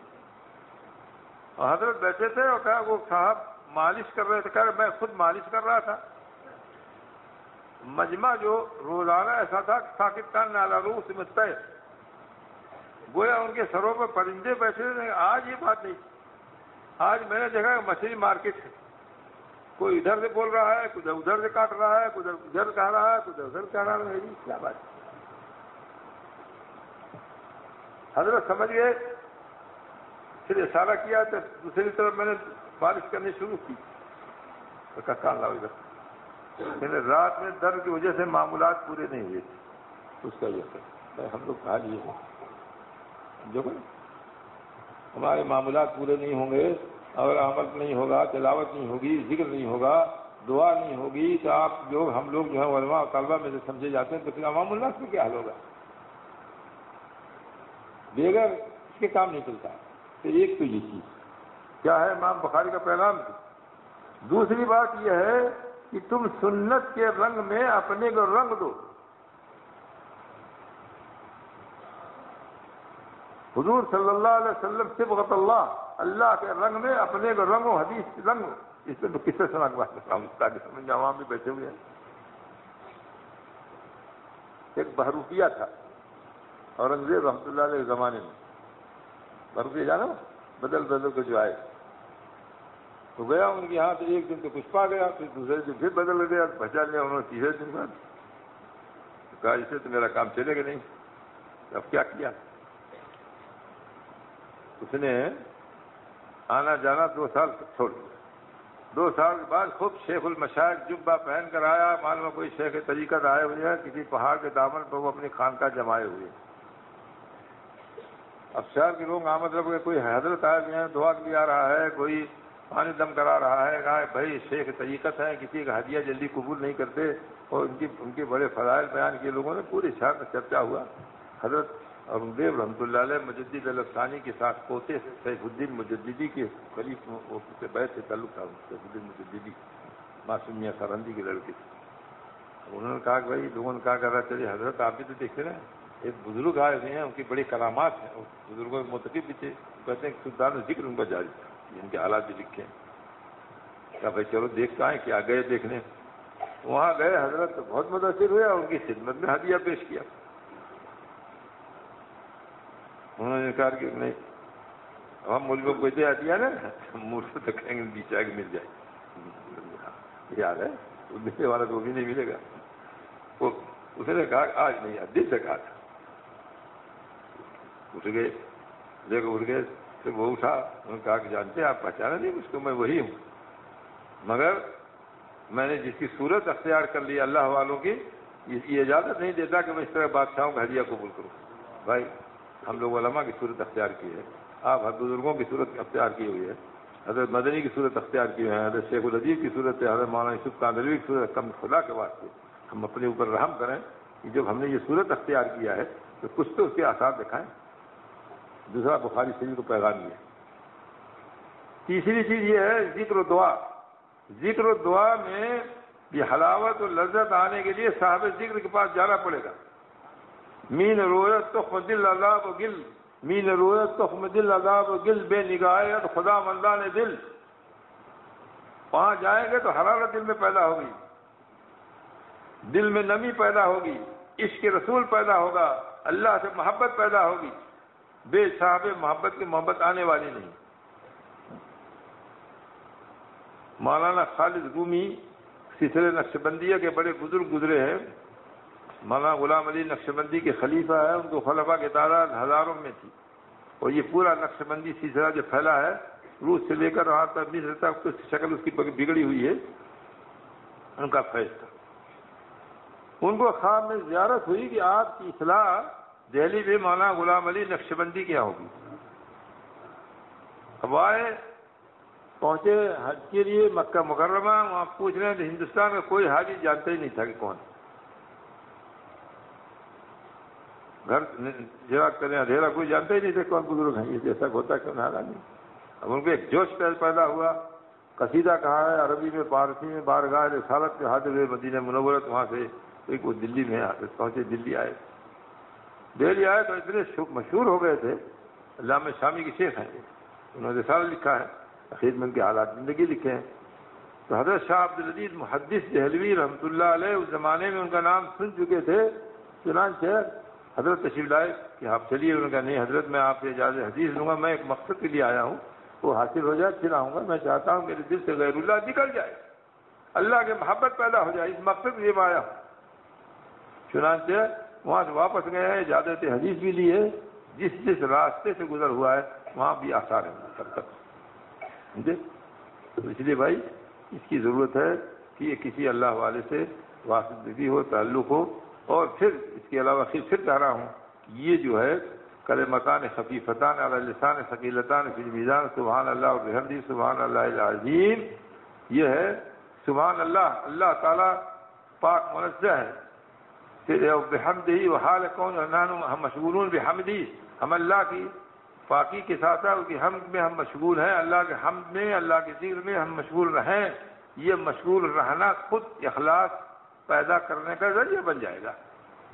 اور حضرت بیٹھے تھے اور کہا وہ صاحب مالش کر رہے تھے. کہہ رہے میں خود مالش کر رہا تھا. مجمع جو روزانہ ایسا تھا ساکت کان علی رؤوس الطیر, گویا ان کے سروں پر پرندے بیٹھے تھے. آج یہ بات نہیں. آج میں نے دیکھا کہ مچھلی مارکیٹ ہے, کوئی ادھر سے بول رہا ہے, کوئی ادھر سے کاٹ رہا ہے, کوئی ادھر کہہ رہا ہے, کوئی ادھر کہہ رہا ہے. کیا بات. حضرت سمجھ گئے, پھر اشارہ کیا تو دوسری طرف میں نے بارش کرنی شروع کی. تو کہا کان لاؤ ادھر. میں نے رات میں درد کی وجہ سے معمولات پورے نہیں ہوئے تھے. اس کا یہ ہے ہم لوگ کہا لیے جو ہمارے معاملات پورے نہیں ہوں گے, اگر عمل نہیں ہوگا, تلاوت نہیں ہوگی, ذکر نہیں ہوگا, دعا نہیں ہوگی, تو آپ جو ہم لوگ جو ہے علماء طلبہ میں سے سمجھے جاتے ہیں تو پھر عوام الناس میں کیا حل ہوگا؟ بغیر اس کے کام نہیں چلتا. تو ایک تو یہ چیز کیا ہے, امام بخاری کا پیغام دوسری بات یہ ہے کہ تم سنت کے رنگ میں اپنے کو رنگ دو. حضور صلی اللہ علیہ وسلم صبغۃ اللہ، اللہ کے رنگ میں اپنے کو رنگو، حدیث رنگو. اس میں تو کس سے سنا کے بات کرتا ہوں تاکہ سمجھ میں عوام بھی بیٹھے ہوئے ہیں. ایک بہروپیہ تھا اورنگزیب رحمۃ اللہ علیہ کے زمانے میں. بہروپیہ جانا بدل بدل کے جو آئے تو گیا ان کے یہاں سے، ایک دن تو کچھ پا گیا، پھر دوسرے دن پھر بدل گیا، پہچان لیا انہوں نے تیسرے دن بعد. کہا اسے تو میرا کام چلے گا نہیں. اب کیا کیا؟ اس نے آنا جانا دو سال چھوڑ دیا. دو سال کے بعد خود شیخ المشائخ جبہ پہن کر آیا. معلوم کوئی شیخ طریقت آئے ہوئے ہیں کسی پہاڑ کے دامن پر، وہ اپنی خانقاہ جمائے ہوئے. اب شہر کے لوگ آمد رکھ گئے، کوئی حضرت آئے ہوئے ہیں دعا کے لیے آ رہا ہے، کوئی پانی دم کرا رہا ہے. کہا بھائی شیخ طریقت ہے، کسی کا ہدیہ جلدی قبول نہیں کرتے. اور ان کی ان کے بڑے فضائل بیان کیے لوگوں نے، پورے شہر میں چرچا ہوا. حضرت اورنگزیب رحمۃ اللہ علیہ مجدد الافسانی کے ساتھ پوتے سیف الدین مجددی کے قریب سے بیت سے تعلق تھا. سیف الدین مجددی معصوم میاں سرہندی کے لڑکے تھے. انہوں نے کہا کہ بھائی لوگوں نے کہا کر رہا چلیے حضرت آپ بھی تو دیکھتے رہے، ایک بزرگ آئے ہوئے ہیں، ان کی بڑی کرامات ہیں. بزرگوں کے متقب بھی تھے. کہتے ہیں سلطان ذکر ان کا جاری تھا، جن کے حالات بھی لکھے ہیں. کہا بھائی چلو دیکھتا ہے کیا. گئے دیکھنے، وہاں گئے. حضرت بہت متاثر ہوئے اور ان کی خدمت میں ہدیہ پیش کیا. انہوں نے کہا کہ نہیں، ہم ملک کو کوئی ہدیہ نا ملک تو کہیں گے بیچ آ کے مل جائے. یاد ہے ملنے والا تو بھی نہیں ملے گا. وہ اس نے کہا آج نہیں یار، دل سے کہا تھا. اٹھ گئے، دیکھو اٹھ گئے. پھر وہ اٹھا، انہوں نے کہا کہ جانتے ہیں آپ پہچانا نہیں مجھ کو، میں وہی ہوں، مگر میں نے جس کی صورت اختیار کر لی اللہ والوں کی، یہ اجازت نہیں دیتا کہ میں اس طرح بادشاہوں کا ہدیہ قبول کروں. بھائی ہم لوگ علماء کی صورت اختیار کی ہے، آپ ہر بزرگوں کی صورت اختیار کی ہوئی ہے. حضرت مدنی کی صورت اختیار کی ہے، حضرت شیخ العدیب کی صورت ہے، حضرت مولانا یوسف کاندھلوی کی صورت. کم خدا کے واسطے ہم اپنے اوپر رحم کریں کہ جب ہم نے یہ صورت اختیار کیا ہے تو کچھ تو اس کے آثار دکھائیں. دوسرا بخاری شریف کو پیغام یہ. تیسری چیز یہ ہے ذکر و دعا. ذکر و دعا میں یہ حلاوت و لذت آنے کے لیے صاحب ذکر کے پاس جانا پڑے گا. مین رویت تخم دل عذاب و گل، مین رویت تخم دل عذاب و گل، بے نگاہت خدا مندان دل. وہاں جائیں گے تو حرارت دل میں پیدا ہوگی، دل میں نمی پیدا ہوگی، عشق رسول پیدا ہوگا، اللہ سے محبت پیدا ہوگی. بے صاحب محبت کی محبت آنے والی نہیں. مولانا خالد رومی سلسلے نقشبندیہ کے بڑے بزرگ گزرے ہیں. مولانا غلام علی نقشبندی کے خلیفہ ہے، ان کو خلفاء کی تعداد ہزاروں میں تھی. اور یہ پورا نقشبندی سلسلہ جو پھیلا ہے روس سے لے کر وہاں تک مصر تک، کچھ شکل اس کی بگڑی ہوئی ہے، ان کا فیض تھا. ان کو خواب میں زیارت ہوئی کہ آپ کی اصلاح دہلی میں مولانا غلام علی نقشبندی کے یہاں ہوگی. اب آئے پہنچے حج کے لیے مکہ مکرمہ. وہاں پوچھ رہے ہیں تو ہندوستان میں کوئی حاجی جانتا ہی نہیں تھا کہ کون. گھر جراک کریں اندھیرا، کوئی جانتا ہی نہیں تھا کون بزرگ ہیں. یہ جیسا ہوتا کیوں نہ نہیں. اب ان کو ایک جوش پیدا ہوا. قصیدہ کہا ہے عربی میں، فارسی میں، بارگاہ رسالت کے حاضر ہوئے مدینہ منورت. وہاں سے ایک وہ دلی میں پہنچے. دلی آئے دہلی آئے تو اتنے مشہور ہو گئے تھے. علامہ شامی کے شیخ ہیں، انہوں نے رسالہ لکھا ہے، اخیر میں ان کے حالات زندگی لکھے ہیں. تو حضرت شاہ عبد العزیز محدث دہلوی رحمۃ اللہ علیہ اس زمانے میں ان کا نام سن چکے تھے. چنانچہ حضرت تشریف لائے کہ آپ چلیے. انہوں نے کہا نہیں حضرت میں آپ سے اجازت حدیث لوں گا، میں ایک مقصد کے لیے آیا ہوں، وہ حاصل ہو جائے پھر آؤں گا. میں چاہتا ہوں میرے دل سے غیر اللہ نکل جائے، اللہ کی محبت پیدا ہو جائے، اس مقصد کے لیے میں آیا ہوں. چنانچہ وہاں سے واپس گئے ہیں، اجازت حدیث بھی لی ہے. جس جس راستے سے گزر ہوا ہے وہاں بھی آثار ہیں سب تک. تو اس لیے بھائی اس کی ضرورت ہے کہ یہ کسی اللہ والے سے واسطگی ہو، تعلق ہو. اور پھر اس کے علاوہ پھر پھر کہہ رہا ہوں یہ جو ہے کلمتان خفیفتان علی اللسان ثقیلتان فی المیزان سبحان اللہ و بحمدہ سبحان اللہ العظیم. یہ ہے سبحان اللہ، اللہ تعالیٰ پاک منزہ ہے. پھر بحمدہ و حال کون ہم مشغولون بحمدہ، ہم اللہ کی پاکی کے ساتھ اس کی حمد میں ہم مشغول ہیں، اللہ کے حمد میں، اللہ کے ذکر میں ہم مشغول رہیں. یہ مشغول رہنا خود اخلاص پیدا کرنے کا ذریعہ بن جائے گا.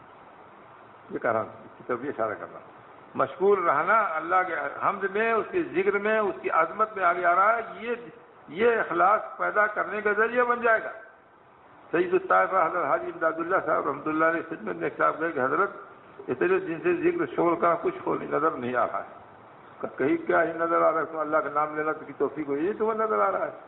یہ کہہ رہا ہوں، اس کی طرف یہ اشارہ کر رہا ہوں. مشغول رہنا اللہ کے حمد میں، اس کے ذکر میں، اس کی عظمت میں آگے آ رہا ہے، یہ یہ اخلاص پیدا کرنے کا ذریعہ بن جائے گا. سید الطائفہ حضرت حاجی امداد اللہ صاحب رحمۃ اللہ علیہ خدمت میں صاحب گئے کہ حضرت اتنے دن سے ذکر شغل کا کچھ ہو نظر نہیں آ رہا ہے. کہیں کیا ہی نظر آ رہا ہے، تو اللہ کا نام لینا کی توفیق ہوئی، یہ تمہیں نظر آ رہا ہے.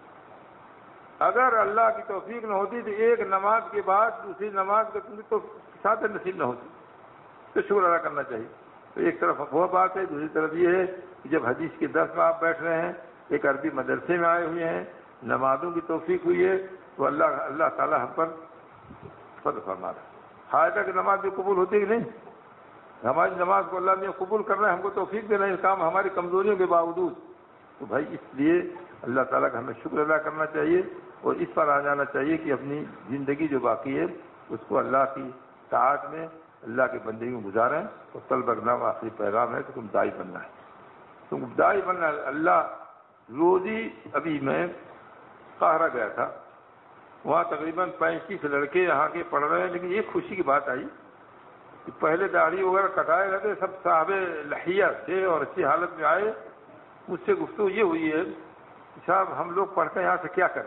اگر اللہ کی توفیق نہ ہوتی تو ایک نماز کے بعد دوسری نماز کا تو ساتھ نصیب نہ ہوتی، تو شکر ادا کرنا چاہیے. تو ایک طرف وہ بات ہے، دوسری طرف یہ ہے کہ جب حدیث کے درس میں آپ بیٹھ رہے ہیں، ایک عربی مدرسے میں آئے ہوئے ہیں، نمازوں کی توفیق ہوئی ہے، تو اللہ اللہ تعالیٰ ہم پر فضل فرما رہا ہے. حاجہ کی نماز بھی قبول ہوتی ہے کہ نہیں؟ ہماری نماز کو اللہ نے قبول کرنا ہے، ہم کو توفیق دینا ہے، کام ہماری کمزوریوں کے باوجود. تو بھائی اس لیے اللہ تعالیٰ کا ہمیں شکر ادا کرنا چاہیے اور اس پر آ جانا چاہیے کہ اپنی زندگی جو باقی ہے اس کو اللہ کی طاعت میں، اللہ کے بندگی میں گزاریں. اور طلب نام آخری پیغام ہے کہ تم داعی بننا ہے، تم داعی بننا ہے. اللہ روزی، ابھی میں قاہرہ گیا تھا، وہاں تقریباً پینتیس لڑکے یہاں کے پڑھ رہے ہیں، لیکن ایک خوشی کی بات آئی کہ پہلے داڑھی وغیرہ کٹائے گئے تھے، سب صاحب لحیہ تھے اور اچھی حالت میں آئے. مجھ سے گفتگو یہ ہوئی ہے کہ صاحب ہم لوگ پڑھ کر یہاں سے کیا کریں؟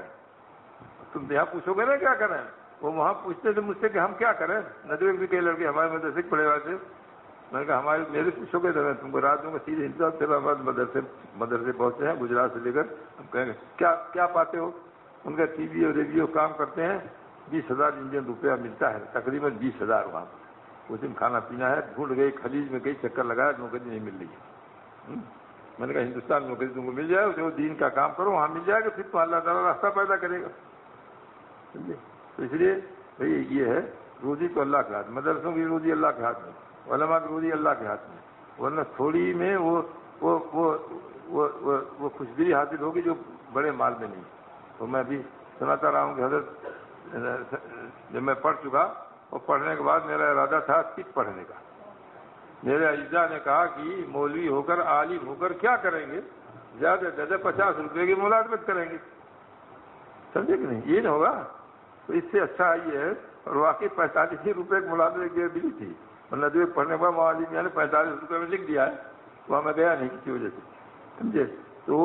تم یہاں پوچھو گے نا کیا کریں؟ وہ وہاں پوچھتے تھے مجھ سے کہ ہم کیا کریں. ندوے بھی کئی لڑکے ہمارے مدرسے پڑھے ہوئے تھے. میں نے کہا ہمارے میرے پوچھو گے تو میں تم کو رات دوں گا سیدھے ہندوستان سے بعد مدرسے مدرسے بہت سے ہیں گجرات سے لے کر. ہم کہیں گے کیا کیا پاتے ہو؟ ان کا ٹی وی اور ریڈیو کام کرتے ہیں، بیس ہزار انڈین روپیہ ملتا ہے، تقریباً بیس ہزار وہاں پر. اس دن کھانا پینا ہے، ڈھونڈ گئی خلیج میں کئی چکر لگایا، نوکری نہیں مل رہی ہے. میں نے کہا ہندوستان میں نوکری تم کو مل جائے، جو دین کا کام کرو وہاں مل جائے گا، پھر تو اللہ تعالیٰ راستہ پیدا کرے گا. سمجھے؟ تو اس لیے بھائی یہ ہے، روزی تو اللہ کے ہاتھ میں، مدرسوں کی روزی اللہ کے ہاتھ میں، علماء کی روزی اللہ کے ہاتھ میں. ورنہ تھوڑی میں وہ وہ وہ وہ وہ, وہ خوشبری حاصل ہوگی جو بڑے مال میں نہیں. تو میں بھی سناتا رہا ہوں کہ حضرت جب میں پڑھ چکا اور پڑھنے کے بعد میرا ارادہ تھا صرف پڑھنے کا. میرے اجزاء نے کہا کہ مولوی ہو کر عالم ہو کر کیا کریں گے، زیادہ سے زیادہ پچاس روپے کی ملازمت کریں گے. سمجھے کہ نہیں؟ یہ نہیں ہوگا. تو اس سے اچھا یہ ہے، اور واقعی پینتالیس ہی روپے کی ملازمت ملی تھی، اور ندوے پڑھنے کا معالم نے پینتالیس روپے میں لکھ دیا ہے، وہاں میں گیا نہیں کسی وجہ سے. سمجھے؟ تو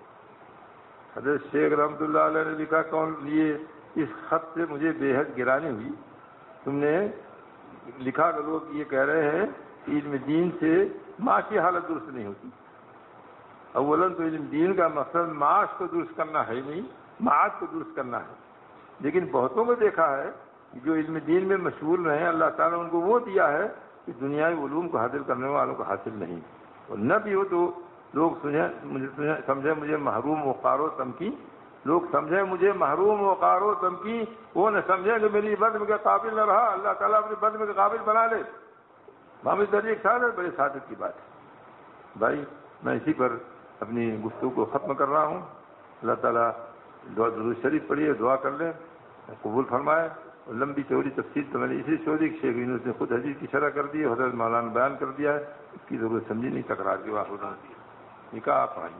حضرت شیخ رحمۃ اللہ علیہ نے لکھا کون یہ اس خط سے مجھے بے حد گرانی ہوئی. تم نے لکھا کہ لوگ یہ کہہ رہے ہیں کہ علم دین سے معاشی حالت درست نہیں ہوتی. اولاً تو علم دین کا مقصد معاش کو درست کرنا ہے نہیں، معاش کو درست کرنا ہے. لیکن بہتوں کو دیکھا ہے کہ جو علم دین میں مشغول رہے ہیں، اللہ تعالیٰ نے ان کو وہ دیا ہے کہ دنیاوی علوم کو حاصل کرنے والوں کو حاصل نہیں. اور نہ بھی ہو تو لوگ سمجھے سمجھے مجھے محروم وقار و تمکین، لوگ سمجھے مجھے محروم وقار و تمکین، وہ نہ سمجھے کہ میری بدم کے قابل نہ رہا، اللہ تعالیٰ اپنی بدم کے قابل بنا لے. محمد درجی ایک سال ہے، بڑے سعادت کی بات ہے. بھائی میں اسی پر اپنی گفتگو کو ختم کر رہا ہوں. اللہ تعالیٰ دعا درود شریف پڑھیے، دعا کر لیں، قبول فرمائے. اور لمبی چوڑی تفصیل تو میں نے اسی چوری شیخ یونس نے خود حدیث کی شرح کر دی، حضرت مولانا بیان کر دیا ہے، اس کی ضرورت سمجھی نہیں. تکرار کی بات ہونا نکاح آپ آئیے.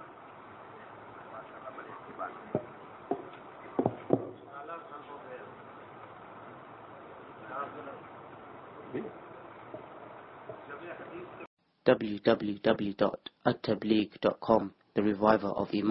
w w w dot at tabligh dot com, the reviver of Iman.